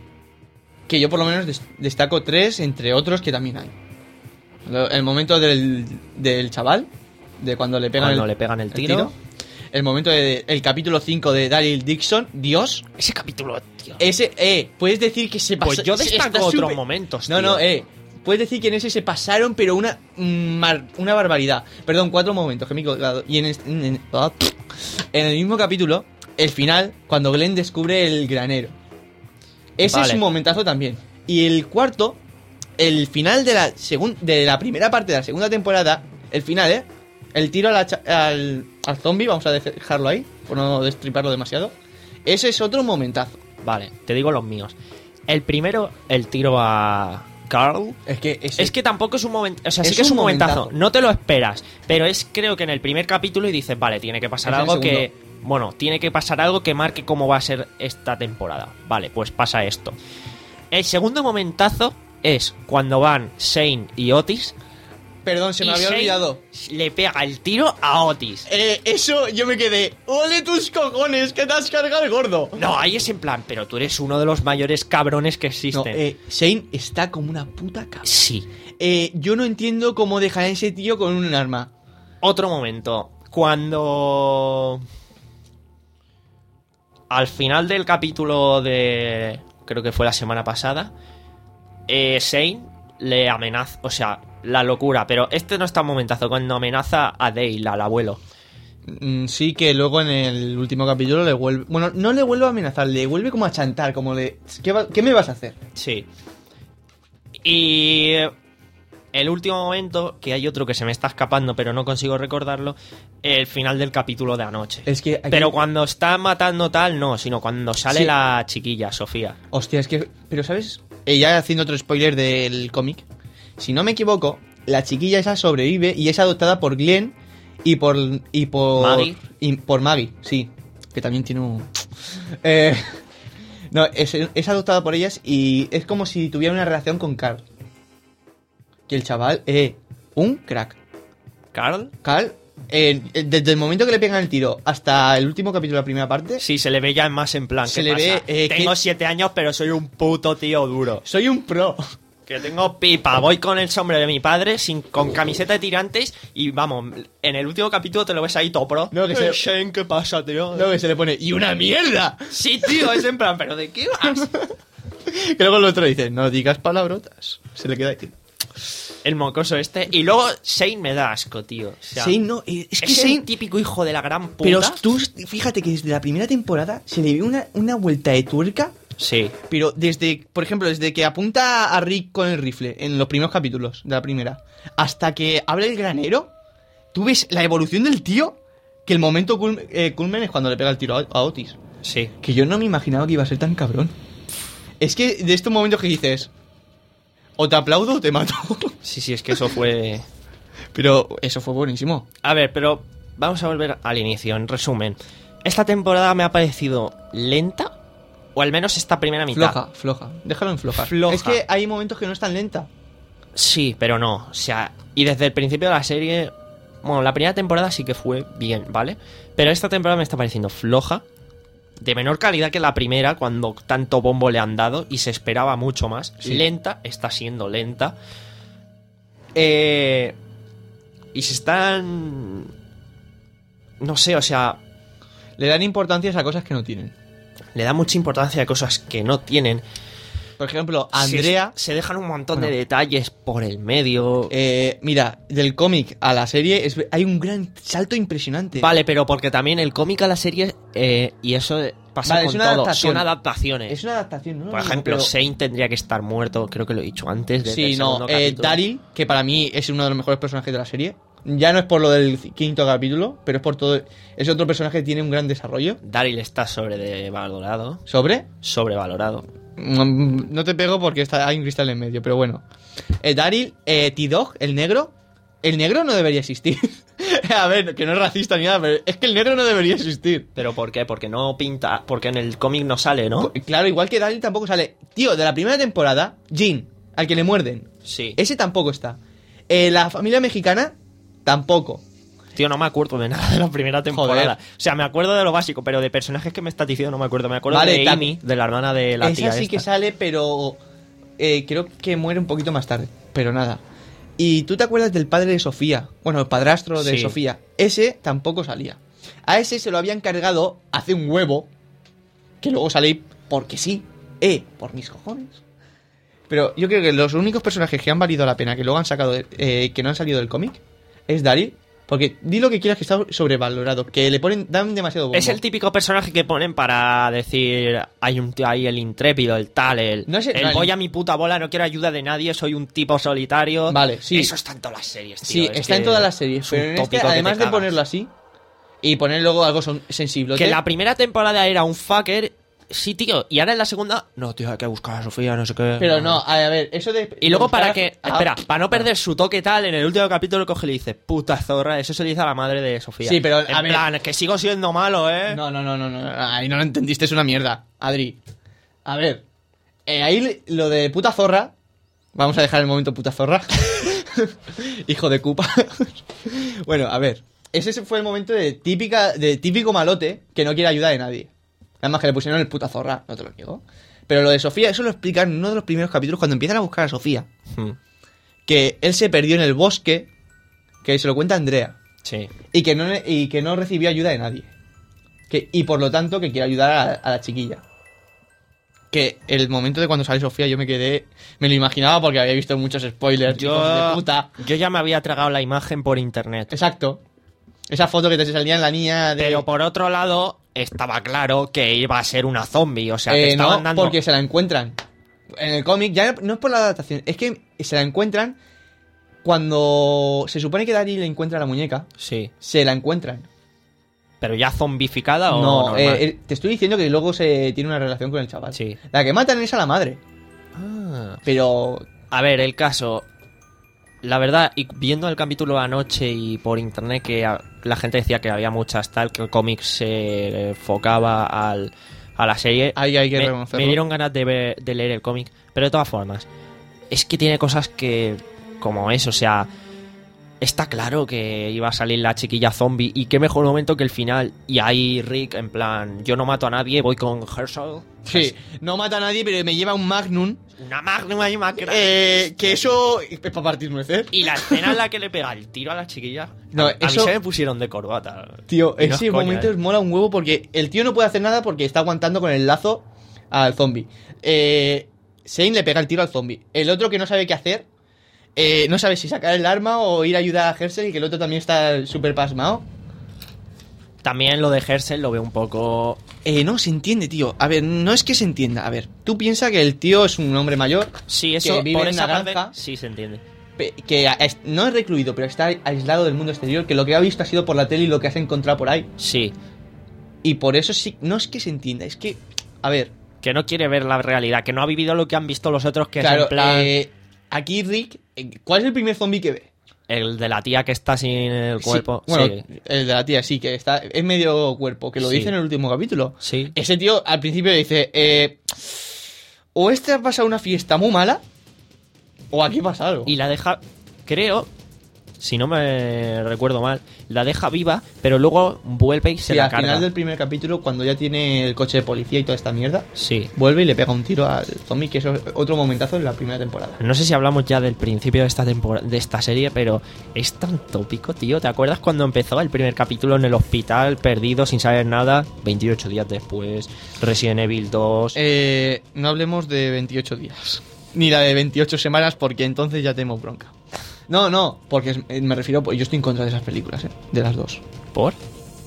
Que yo por lo menos des- destaco tres, entre otros que también hay. Lo- El momento del, del chaval, de cuando le pegan, Cuando el, le pegan el tiro. El momento del el capítulo cinco de Daryl Dixon. Dios. Ese capítulo, tío. Ese, eh, puedes decir que se pasó. Pues yo se- destaco está otros súper- momentos, No, tío. no, eh. Puedes decir que en ese se pasaron, pero una mm, mar- una barbaridad. Perdón, cuatro momentos que me he colgado. Y en, este- en, en- ah, en el mismo capítulo, el final, cuando Glenn descubre el granero. Ese Vale. es un momentazo también. Y el cuarto, el final de la segun- de la primera parte de la segunda temporada, el final, ¿eh? El tiro a la cha- al, al zombie, vamos a dejarlo ahí, por no destriparlo demasiado. Ese es otro momentazo. Vale, te digo los míos. El primero, el tiro a Carl. Es que ese- Es que tampoco es un momento, o sea, sí Es que es un un momentazo. momentazo. No te lo esperas, pero es creo que en el primer capítulo y dices, vale, tiene que pasar Es el algo que, segundo. bueno, tiene que pasar algo que marque cómo va a ser esta temporada. Vale, pues pasa esto. El segundo momentazo es cuando van Shane y Otis. Perdón, se me y había Shane olvidado. le pega el tiro a Otis. Eh, eso yo me quedé. ¡Ole tus cojones! ¡Que te has cargado el gordo! No, ahí es en plan, pero tú eres uno de los mayores cabrones que No, existen. eh, Shane está como una puta cabra. Sí. Eh, yo no entiendo cómo dejan a ese tío con un arma. Otro momento. Cuando... Al final del capítulo de... Creo que fue la semana pasada. Eh, Shane le amenaza... O sea, la locura. Pero este no está un momentazo. Cuando amenaza a Dale, al abuelo. Mm, sí que luego en el último capítulo le vuelve... Bueno, no le vuelve a amenazar, le vuelve como a chantar, como de... ¿Qué, va- qué me vas a hacer? Sí. Y... el último momento, que hay otro que se me está escapando, pero no consigo recordarlo, el final del capítulo de anoche. Es que aquí- Pero cuando está matando tal, no, sino cuando sale Sí. la chiquilla, Sofía. Hostia, es que... Pero, ¿sabes? Eh, ya haciendo otro spoiler del cómic. Si no me equivoco, la chiquilla esa sobrevive y es adoptada por Glenn y por... Y por Maggie. Y por Maggie, sí. Que también tiene un... Eh, no, es, es adoptada por ellas y es como si tuviera una relación con Carl. Que el chaval es un crack. ¿Carl? Carl, eh, desde el momento que le pegan el tiro hasta el último capítulo de la primera parte... Sí, se le ve ya más en plan. Se ¿qué le pasa? ve, eh, Tengo que- siete años, pero soy un puto tío duro. Soy un pro. Que tengo pipa, voy con el sombrero de mi padre, sin, con camiseta de tirantes y vamos, en el último capítulo te lo ves ahí todo pro. No, que se- Eh, Shane, ¿qué pasa, tío? Luego que se le pone... ¡Y una mierda! Sí, tío, es en plan, ¿pero de qué vas? Que luego el otro dice, no digas palabrotas. Se le queda ahí. El mocoso este. Y luego Shane me da asco, tío. O sea, Shane no, eh, es que es Shane... el típico hijo de la gran puta. Pero tú, fíjate que desde la primera temporada se le ve una, una vuelta de tuerca. Sí. Pero desde, por ejemplo, desde que apunta a Rick con el rifle en los primeros capítulos de la primera, hasta que abre el granero, tú ves la evolución del tío, que el momento culm- eh, culmen es cuando le pega el tiro a, a Otis. Sí. Que yo no me imaginaba que iba a ser tan cabrón. Es que de estos momentos que dices, o te aplaudo o te mato. Sí, sí, es que eso fue... Pero eso fue buenísimo. A ver, pero vamos a volver al inicio. En resumen, esta temporada me ha parecido lenta, o al menos esta primera mitad. Floja, floja. Déjalo en floja. Floja. Es que hay momentos que no es tan lenta. Sí, pero no. O sea, y desde el principio de la serie... Bueno, la primera temporada sí que fue bien, ¿vale? Pero esta temporada me está pareciendo floja, de menor calidad que la primera, cuando tanto bombo le han dado y se esperaba mucho más. Sí. Lenta, está siendo lenta. Eh, y se están... No sé, o sea, Le dan importancia a cosas que no tienen. le da mucha importancia a cosas que no tienen. Por ejemplo, Se- Andrea... Se, dejan un montón Bueno. de detalles por el medio. Eh, mira, del cómic a la serie es- hay un gran salto impresionante. Vale, pero porque también el cómic a la serie, eh, y eso pasa Vale, con es una todo, adaptación. son adaptaciones. Es una adaptación, ¿no? Por ejemplo, Pero- Shane tendría que estar muerto, creo que lo he dicho antes. Desde Sí, el no, segundo eh, capítulo. Daryl, que para mí es uno de los mejores personajes de la serie. Ya no es por lo del quinto capítulo, pero es por todo... Es otro personaje que tiene un gran desarrollo. Daryl está sobrevalorado. ¿Sobre? Sobrevalorado. Mm, No te pego porque está, hay un cristal en medio, pero bueno. Eh, Daryl, eh, T-Dog, el negro. El negro no debería existir. A ver, que no es racista ni nada, pero es que el negro no debería existir. ¿Pero por qué? Porque no pinta... Porque en el cómic no sale, ¿no? Claro, igual que Daryl tampoco sale. Tío, de la primera temporada, Jean, al que le muerden. Sí. Ese tampoco está. Eh, la familia mexicana, tampoco. Tío, no me acuerdo de nada de la primera temporada. Joder. O sea, me acuerdo de lo básico, pero de personajes que me estás diciendo no me acuerdo. Me acuerdo Vale, de tam- Amy, de la hermana de la Esa tía sí esta. que sale, pero eh, creo que muere un poquito más tarde. Pero nada. ¿Y tú te acuerdas del padre de Sofía? Bueno, el padrastro de Sí. Sofía. Ese tampoco salía. A ese se lo habían cargado hace un huevo. Que luego sale porque sí. Eh, por mis cojones. Pero yo creo que los únicos personajes que han valido la pena, que luego han sacado, de- eh, que no han salido del cómic, es Daryl. Porque di lo que quieras que está sobrevalorado. Que le ponen, dan demasiado bombo. Es el típico personaje que ponen para decir hay un tío ahí, el intrépido, el tal, el, No es el- el no, el- voy a mi puta bola, no quiero ayuda de nadie, soy un tipo solitario. Vale, sí. Eso está en todas las series, tío. Sí, es está que en todas las series. es un Pero en este, tópico que te además de cagas. ponerlo así y poner luego algo son- sensible. Que la primera temporada era un fucker, sí, tío, y ahora en la segunda, no, tío, hay que buscar a Sofía, no sé qué. Pero no, a ver, eso de. Y luego de para buscar que, a- espera, para no ah. perder su toque tal, en el último capítulo coge y le dice, puta zorra, eso se le dice a la madre de Sofía. Sí, pero, en a ver- plan, que sigo siendo malo, ¿eh? No, no, no, no, no. Ahí no lo entendiste, es una mierda. Adri. A ver. eh, ahí le- lo de puta zorra. Vamos a dejar el momento puta zorra. Hijo de Cupa. Bueno, a ver. Ese fue el momento de típica, de típico malote que no quiere ayuda de nadie. Nada más que le pusieron el puta zorra, no te lo niego. Pero lo de Sofía, eso lo explican en uno de los primeros capítulos cuando empiezan a buscar a Sofía. Hmm, Que él se perdió en el bosque, que se lo cuenta Andrea, sí. y que no, y que no recibió ayuda de nadie. Que, y por lo tanto que quiere ayudar a, a la chiquilla. Que el momento de cuando sale Sofía yo me quedé... Me lo imaginaba porque había visto muchos spoilers. hijos de Yo, puta. yo ya me había tragado la imagen por internet. Exacto. Esa foto que te salía en la niña de... Pero por otro lado, estaba claro que iba a ser una zombie. O sea, que Eh, estaban no, dando... porque se la encuentran. En el cómic, ya no es por la adaptación, es que se la encuentran cuando se supone que Daryl encuentra la muñeca, Sí. se la encuentran. ¿Pero ya zombificada o No, normal? eh, eh, te estoy diciendo que luego se tiene una relación con el chaval. Sí. La que matan es a la madre. Ah. Pero A ver, el caso... La verdad, y viendo el capítulo anoche y por internet que a- la gente decía que había muchas tal, que el cómic se enfocaba al, a la serie, ahí hay que me, reconocerlo. me dieron ganas de, ver- de leer el cómic. Pero de todas formas, es que tiene cosas que... Como eso, o sea... Está claro que iba a salir la chiquilla zombie y qué mejor momento que el final. Y ahí Rick, en plan, yo no mato a nadie, voy con Herschel. Sí, no mata a nadie, pero me lleva un Magnum. Una Magnum ahí más grande. Eh, que eso es para partir nueces. Y la escena en la que le pega el tiro a la chiquilla. No, a, a eso- mí se me pusieron de corbata. Tío, Y no ese es coña, momento eh. mola un huevo porque el tío no puede hacer nada porque está aguantando con el lazo al zombie. Eh, Shane le pega el tiro al zombie. El otro que no sabe qué hacer, eh, no sabe si sacar el arma o ir a ayudar a Herschel y que el otro también está súper pasmado. También lo de Herschel lo veo un poco... Eh, no se entiende, tío. A ver, no es que se entienda. A ver, tú piensas que el tío es un hombre mayor, Sí, eso, vive por en esa una parte, granja. sí se entiende. pe- que a- es- no es recluido, pero está aislado del mundo exterior, que lo que ha visto ha sido por la tele y lo que has encontrado por ahí. Sí, Y por eso sí, no es que se entienda, es que, a ver, que no quiere ver la realidad, que no ha vivido lo que han visto los otros, que es claro, en plan... eh, aquí Rick, eh, ¿cuál es el primer zombie que ve? El de la tía que está sin el Sí, cuerpo. bueno, Sí, el de la tía, sí, que está, es medio cuerpo, que lo Sí. dice en el último capítulo. sí. Ese tío al principio dice, eh, o este ha pasado una fiesta muy mala, o aquí pasa algo. Y la deja, creo, si no me recuerdo mal, la deja viva, pero luego vuelve y se Sí, la al carga. final del primer capítulo, cuando ya tiene el coche de policía y toda esta mierda, Sí. vuelve y le pega un tiro al zombie, que eso es otro momentazo en la primera temporada. No sé si hablamos ya del principio de esta temporada, de esta serie, pero es tan tópico, tío. ¿Te acuerdas cuando empezó el primer capítulo en el hospital, perdido, sin saber nada? veintiocho días después, Resident Evil dos. Eh, no hablemos de veintiocho días. Ni la de veintiocho semanas, porque entonces ya tenemos bronca. No, no, porque es- eh, me refiero, yo estoy en contra de esas películas, eh, de las dos. ¿Por?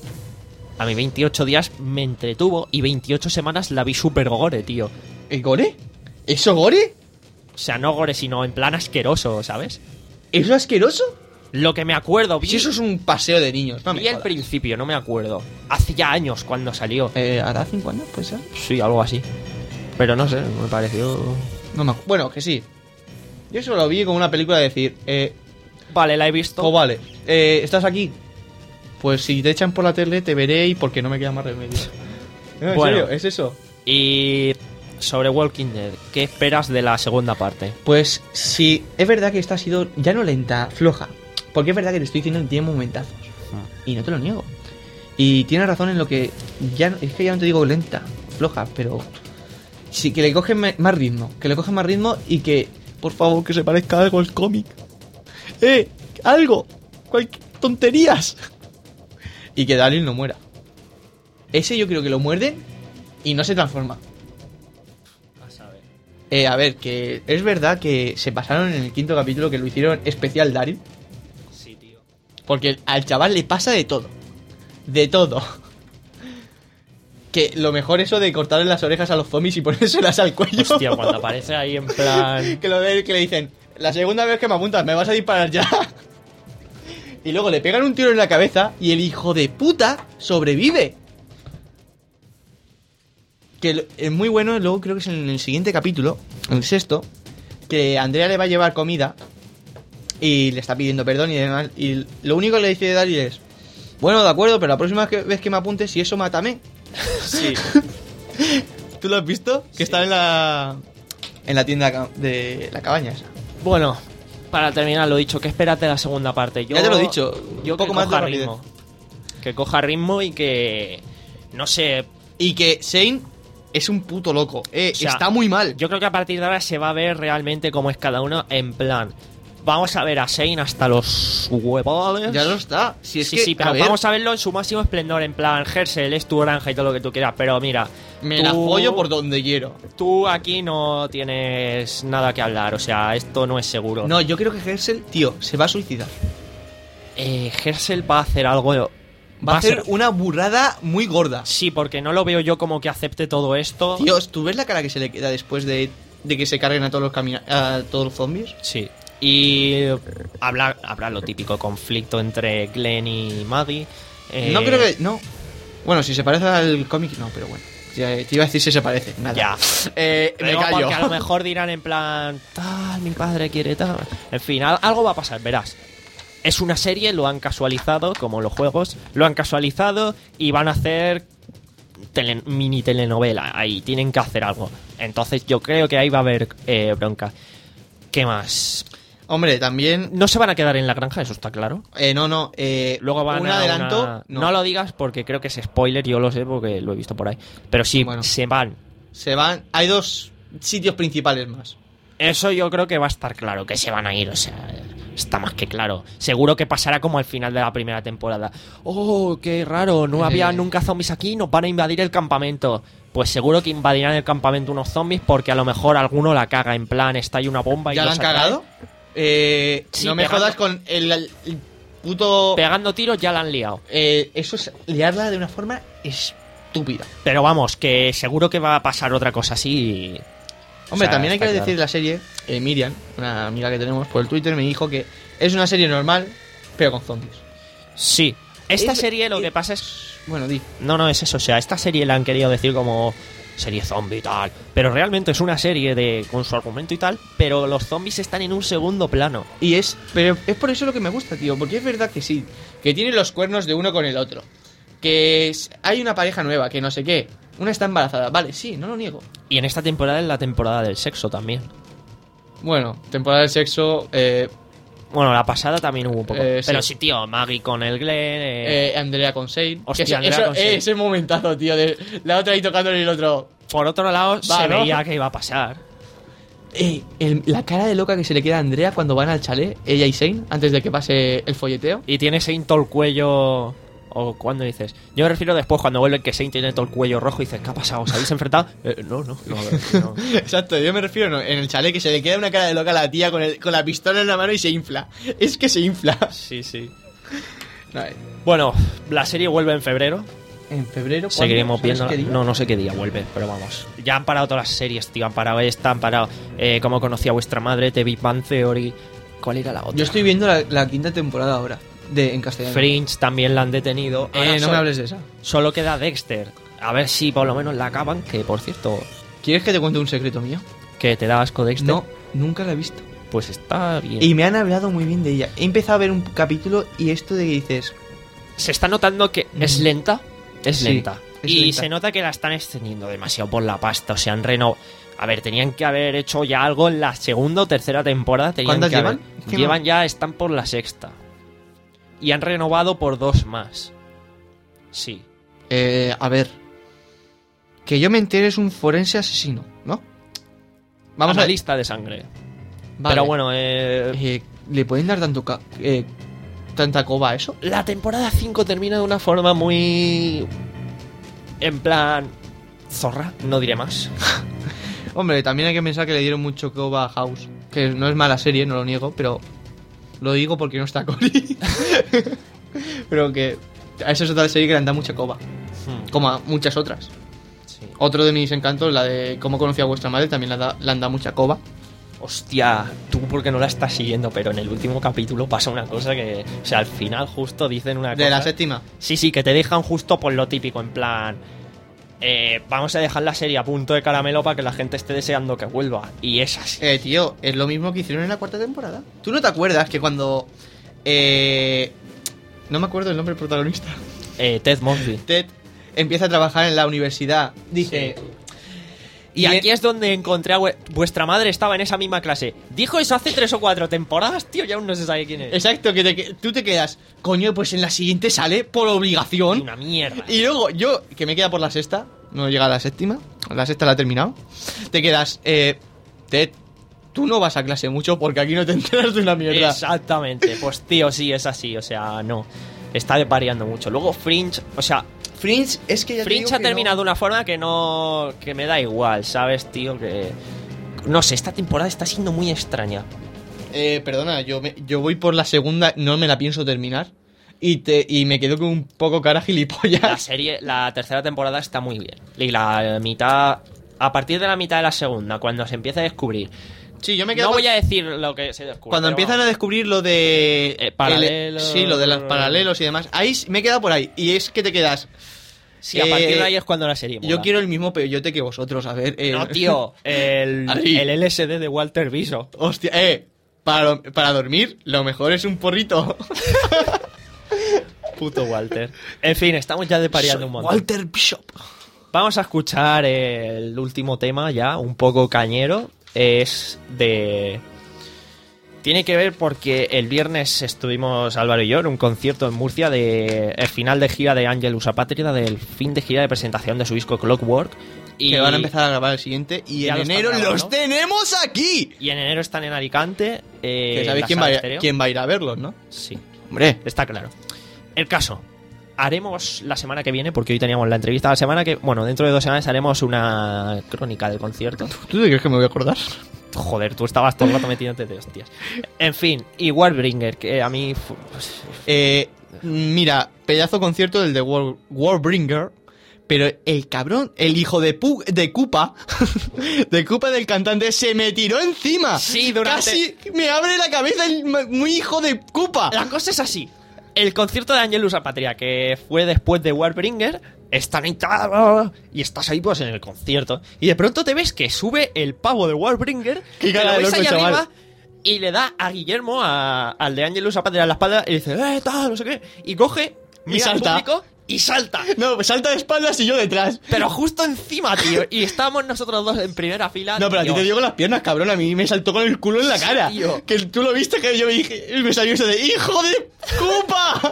A mí veintiocho días me entretuvo y veintiocho semanas la vi super gore, tío. ¿El gore? ¿Eso gore? O sea, no gore, sino en plan asqueroso, ¿sabes? ¿Eso asqueroso? Lo que me acuerdo, vi, Si eso es un paseo de niños, no me vi el jodas. principio, no me acuerdo. Hacía años cuando salió. Eh, ¿Hará cinco años, puede ser? Sí, algo así. Pero no sé, me pareció... No me acu- Bueno, que sí. Yo eso lo vi como una película de decir, eh, Vale, la he visto. oh, vale, eh, ¿estás aquí? Pues si te echan por la tele te veré y porque no me queda más remedio. No, en Bueno. serio, es eso. Y sobre Walking Dead, ¿qué esperas de la segunda parte? Pues sí, es verdad que esta ha sido ya no lenta, floja. Porque es verdad que te estoy diciendo que tiene momentazos. Y no te lo niego. Y tienes razón en lo que ya no- es que ya no te digo lenta, floja, pero sí que le cogen me- más ritmo, que le cogen más ritmo y que por favor que se parezca algo al cómic. Eh, algo, cualquier tonterías. Y que Daryl no muera. Ese yo creo que lo muerden y no se transforma. Eh, a ver, que es verdad que se pasaron en el quinto capítulo que lo hicieron especial Daryl. Sí, tío. Porque al chaval le pasa de todo. De todo. Que lo mejor eso de cortarle las orejas a los zombies y ponérselas al cuello. Hostia, cuando aparece ahí en plan... que lo ve, que le dicen, la segunda vez que me apuntas, me vas a disparar ya. Y luego le pegan un tiro en la cabeza y el hijo de puta sobrevive. Que lo- es muy bueno, luego creo que es en el siguiente capítulo, en el sexto, que Andrea le va a llevar comida y le está pidiendo perdón y demás. Y lo único que le dice Daryl es, bueno, de acuerdo, pero la próxima que- vez que me apuntes, si eso, mátame. Sí. ¿Tú lo has visto? Que está en la en la tienda ca- de la cabaña esa. Bueno, para terminar, lo dicho, ¿qué esperas de la segunda parte? Yo, Ya te lo he dicho, Yo un poco que más de coja rapidez. ritmo. Que coja ritmo y que... No sé... Y que Shane es un puto loco. Eh, O sea, está muy mal. Yo creo que a partir de ahora se va a ver realmente cómo es cada uno en plan... Vamos a ver a Shane hasta los huevos. Ya no está. Si es sí, que, sí, pero a ver, vamos a verlo en su máximo esplendor. En plan, Herschel es tu granja y todo lo que tú quieras. Pero mira, me tú, la follo por donde quiero. tú aquí no tienes nada que hablar. O sea, esto no es seguro. No, yo creo que Herschel, tío, se va a suicidar. Eh, Herschel va a hacer algo. Va, a hacer una burrada muy gorda. Sí, porque no lo veo yo como que acepte todo esto. Tío, ¿tú ves la cara que se le queda después de, de que se carguen a todos los camina a todos los zombies? Sí. Y habla, habrá lo típico conflicto entre Glenn y Maggie. Eh, No creo que... No. Bueno, si se parece al cómic, no, pero bueno. Ya, te iba a decir si se parece. Nada. Ya. Eh, me Pero callo. porque a lo mejor dirán en plan, tal, mi padre quiere tal. En fin, al- algo va a pasar, verás. Es una serie, lo han casualizado, como los juegos, lo han casualizado y van a hacer tele- mini telenovela. Ahí tienen que hacer algo. Entonces yo creo que ahí va a haber eh, bronca. ¿Qué más? Hombre, también... No se van a quedar en la granja, eso está claro. Eh, no, no. Eh, Luego van un a adelanto... una- No. No lo digas porque creo que es spoiler, yo lo sé porque lo he visto por ahí. Pero sí, Bueno. se van. Se van... Hay dos sitios principales más. Eso yo creo que va a estar claro, que se van a ir, o sea, está más que claro. Seguro que pasará como al final de la primera temporada. Oh, qué raro, no Eh. había nunca zombies aquí, nos van a invadir el campamento. Pues seguro que invadirán el campamento unos zombies porque a lo mejor alguno la caga, en plan, está ahí una bomba y ¿Ya la los han atrae. cagado? Eh, Sí, no me pegando- jodas con el, el puto... Pegando tiros ya la han liado. Eh, eso es liarla de una forma estúpida. Pero vamos, que seguro que va a pasar otra cosa así. y- Hombre, o sea, también hay que está decir claro. la serie, eh, Miriam, una amiga que tenemos por el Twitter, me dijo que es una serie normal, pero con zombies. Sí, esta Es- serie lo es- que pasa es... Bueno, di. No, no es eso, o sea, esta serie la han querido decir como serie zombie y tal, pero realmente es una serie de con su argumento y tal, pero los zombies están en un segundo plano. Y es, pero es por eso lo que me gusta, tío, porque es verdad que sí, que tienen los cuernos de uno con el otro, que es- hay una pareja nueva, que no sé qué, una está embarazada, vale, sí, no lo niego. Y en esta temporada es la temporada del sexo también. Bueno, temporada del sexo, eh, Bueno, la pasada también hubo un poco. Eh, pero sí. sí, tío, Maggie con el Glenn. eh, eh, Andrea con Shane. Hostia, que eso- Andrea eso- con Shane. eh, ese momentazo, tío, de la otra ahí tocándole y el otro. Por otro lado, Va, se ¿no? veía que iba a pasar. Eh, el- la cara de loca que se le queda a Andrea cuando van al chalet, ella y Shane, antes de que pase el folleteo. Y tiene Saint todo el cuello. O cuando dices. Yo me refiero después cuando vuelve que Saint tiene todo el cuello rojo y dices, ¿qué ha pasado? ¿Os habéis enfrentado? Eh, no, no, no, no. Exacto, yo me refiero no, en el chalet que se le queda una cara de loca a la tía con, el- con la pistola en la mano y se infla. Es que se infla. Sí, sí. No, eh, Bueno, la serie vuelve en febrero. en febrero. ¿cuándo? Seguiremos ¿Sabes viendo. qué día? No, no sé qué día vuelve, pero vamos. Ya han parado todas las series, tío. Han parado esta, han parado. Eh, Cómo conocí a vuestra madre, The Big Bang Theory. ¿Cuál era la otra? Yo estoy viendo la, la quinta temporada ahora, de, en castellano. Fringe también la han detenido. Eh, Ahora no so- me hables de esa. Solo queda Dexter. A ver si por lo menos la acaban. Que por cierto, ¿Quieres que te cuente un secreto mío? que te da asco Dexter. No, nunca la he visto. Pues está bien. Y me han hablado muy bien de ella. He empezado a ver un capítulo y esto de que dices... Se está notando que es lenta. Es Sí, lenta. es y lenta. se nota que la están extendiendo demasiado por la pasta. O sea, han renovado. A ver, tenían que haber hecho ya algo en la segunda o tercera temporada. Tenían ¿Cuántas que haber- llevan? ¿Qué Llevan más? ya, están por la sexta. Y han renovado por dos más. Sí. Eh, a ver. Que yo me entere es un forense asesino, ¿no? Vamos a a la lista de sangre. Vale. Pero bueno, eh, Eh, ¿Le pueden dar tanto ca- eh, tanta coba a eso? la temporada cinco termina de una forma muy... En plan... Zorra, no diré más. Hombre, también hay que pensar que le dieron mucho coba a House. Que no es mala serie, no lo niego, pero... Lo digo porque no está Cory. Pero que... A esa es otra serie que le han dado mucha coba. Hmm, Como a muchas otras. sí. Otro de mis encantos, la de cómo conocí a vuestra madre, también le han dado, le han dado mucha coba. Hostia, tú porque no la estás siguiendo, pero en el último capítulo pasa una cosa que... O sea, al final justo dicen una cosa... De la séptima. Sí, sí, que te dejan justo por lo típico, en plan... eh, vamos a dejar la serie a punto de caramelo para que la gente esté deseando que vuelva. Y es así. Eh, tío, es lo mismo que hicieron en la cuarta temporada. ¿Tú no te acuerdas que cuando... Eh, no me acuerdo el nombre del protagonista. Eh, Ted Mosby. Ted empieza a trabajar en la universidad. Dice... Y aquí es donde encontré a vue- vuestra madre estaba en esa misma clase. Dijo eso hace tres o cuatro temporadas, tío, y aún no se sabe quién es. Exacto, que, te, que tú te quedas... Coño, pues en la siguiente sale por obligación. Una mierda. Y luego yo, que me queda por la sexta, no llega a la séptima, la sexta la he terminado, te quedas, eh, Ted, tú no vas a clase mucho porque aquí no te enteras de una mierda. Exactamente. Pues tío, sí, es así. O sea, no. Está variando mucho. Luego Fringe, o sea, Fringe, es que ya te Fringe digo ha que terminado de no. una forma que no... Que me da igual, ¿sabes, tío? Que... No sé, esta temporada está siendo muy extraña. Eh, perdona, yo, me- yo voy por la segunda, no me la pienso terminar. Y, te, y me quedo con un poco cara La gilipollas. serie, la tercera temporada está muy bien. Y la mitad... A partir de la mitad de la segunda, cuando se empieza a descubrir Sí, yo me quedo No con- voy a decir lo que se descubre. Cuando pero empiezan a vamos. descubrir lo de... Eh, paralelos. el- sí, lo de los paralelos y demás. Ahí s- me he quedado por ahí. Y es que te quedas... Sí, a partir eh, de ahí es cuando la serie mola. Yo quiero el mismo peyote que vosotros, a ver... eh, No, tío, el, Ahí. el L S D de Walter Viso. Hostia, eh... Para, para dormir, lo mejor es un porrito. Puto Walter. En fin, estamos ya depariando un montón. Walter Bishop. Vamos a escuchar el último tema ya, un poco cañero. Es de... Tiene que ver porque el viernes estuvimos, Álvaro y yo, en un concierto en Murcia de el final de gira de Angelus Apátrida, del fin de gira de presentación de su disco Clockwork. Y, Que van a empezar a grabar el siguiente. Y Ya en lo están enero grabando. los tenemos aquí. y en enero están en Alicante. Eh, Que en sabéis la quién Sala va, a, Estéreo. quién va a ir a verlos, ¿no? Sí, Hombre. está claro. El caso. Haremos la semana que viene, porque hoy teníamos la entrevista la semana que... Bueno, dentro de dos semanas haremos una crónica del concierto. ¿Tú te crees que me voy a acordar? Joder, tú estabas todo el rato metiéndote de hostias. En fin, y Warbringer, que a mí... fu- pues, Eh, mira, pedazo concierto del de War, Warbringer. Pero el cabrón, el hijo de Pu, de Koopa, de Koopa del cantante, se me tiró encima. Sí, durante- Casi me abre la cabeza el ma- muy hijo de Koopa. La cosa es así. El concierto de Angelus Apatria, que fue después de Warbringer, están ahí... Y estás ahí pues en el concierto. Y de pronto te ves que sube el pavo de Warbringer. Qué que cara lo de ves loco, ahí chaval. arriba, y le da a Guillermo, a- al de Angelus Apatria, en la espalda, y dice, eh, tal, no sé qué. Y coge, Y mira al salta. público y salta. No, pues salta de espaldas y yo detrás. Pero justo encima, tío. Y estábamos nosotros dos en primera fila. No, pero a ti Dios. te dio con las piernas, cabrón. A mí me saltó con el culo en la Sí, cara. tío. Que tú lo viste, que yo me dije, me salió eso de ¡hijo de Koopa!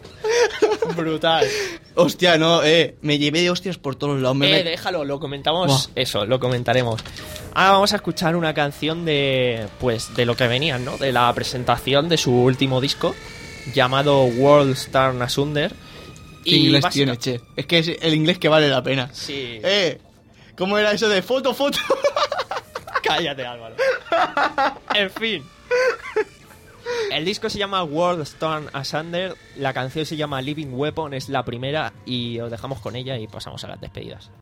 Brutal. Hostia, no, eh. Me llevé de hostias por todos lados. Me Eh, me- déjalo, lo comentamos. Buah. Eso, lo comentaremos. Ahora vamos a escuchar una canción de. Pues de lo que venían, ¿no? De la presentación de su último disco. Llamado World Star Asunder. ¿Qué inglés básica- tiene, che? Es que es el inglés que vale la pena. Sí. Eh, ¿cómo era eso de foto, foto? Cállate, Álvaro. En fin. El disco se llama World Storm Asunder. La canción se llama Living Weapon. Es la primera. Y os dejamos con ella y pasamos a las despedidas.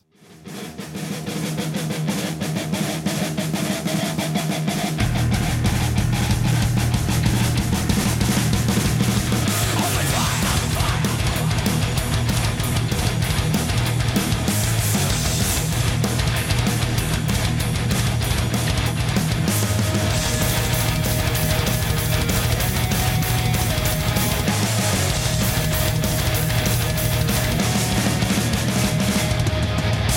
We'll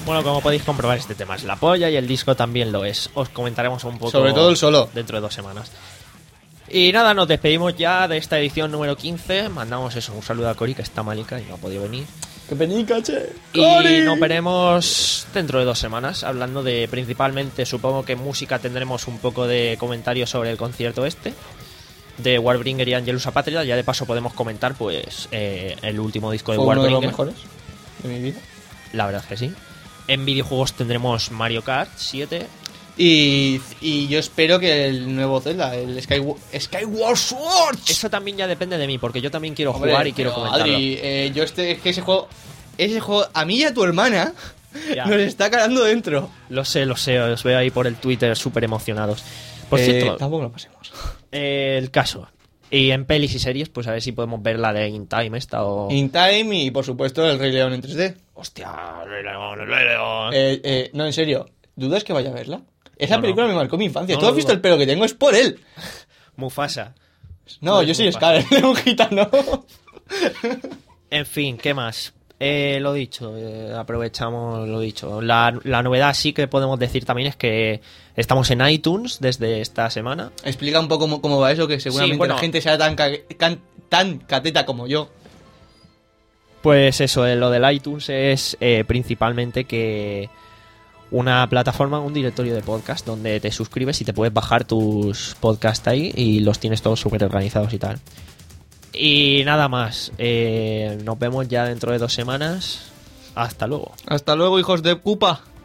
Bueno, como podéis comprobar, este tema es la polla y el disco también lo es. Os comentaremos un poco... Sobre todo el solo. Dentro de dos semanas. Y nada, nos despedimos ya de esta edición número quince. Mandamos eso, un saludo a Cori, que está malica y no ha podido venir. ¡Qué penica, che! Y nos veremos dentro de dos semanas, hablando de principalmente, supongo que música, tendremos un poco de comentarios sobre el concierto este de Warbringer y Angelus Apatria. Ya de paso podemos comentar pues eh, el último disco de Fue uno de Warbringer. los mejores de mi vida. La verdad es que sí. En videojuegos tendremos Mario Kart siete. Y, y yo espero que el nuevo Zelda, el Skyward, Skyward Sword. Eso también ya depende de mí, porque yo también quiero Hombre, jugar y quiero pero, comentarlo. Adri, eh, yo este, es que ese juego, ese juego, a mí y a tu hermana Ya. nos está calando dentro. Lo sé, lo sé, os veo ahí por el Twitter súper emocionados. Por Eh, cierto, tampoco lo pasemos. eh, el caso. Y en pelis y series, pues a ver si podemos ver la de In Time esta o... In Time y por supuesto el Rey León en tres D. Hostia, el Rey León, el Rey León. Eh, eh, no, en serio, ¿dudas que vaya a verla? Esa No, película no. me marcó mi infancia. No Tú lo has visto dudo. el pelo que tengo, es por él. Mufasa. No, No yo es soy Mufasa. Scar, un gitano. En fin, ¿qué más? Eh, lo dicho, eh, aprovechamos lo dicho. La, la novedad sí que podemos decir también es que estamos en iTunes desde esta semana. Explica un poco cómo, cómo va eso, que seguramente Sí, bueno. la gente sea tan, ca- can- tan cateta como yo. Pues eso, eh, lo del iTunes es eh, principalmente que una plataforma, un directorio de podcast donde te suscribes y te puedes bajar tus podcasts ahí y los tienes todos súper organizados y tal. Y nada más, eh, nos vemos ya dentro de dos semanas. Hasta luego. Hasta luego, hijos de pupa.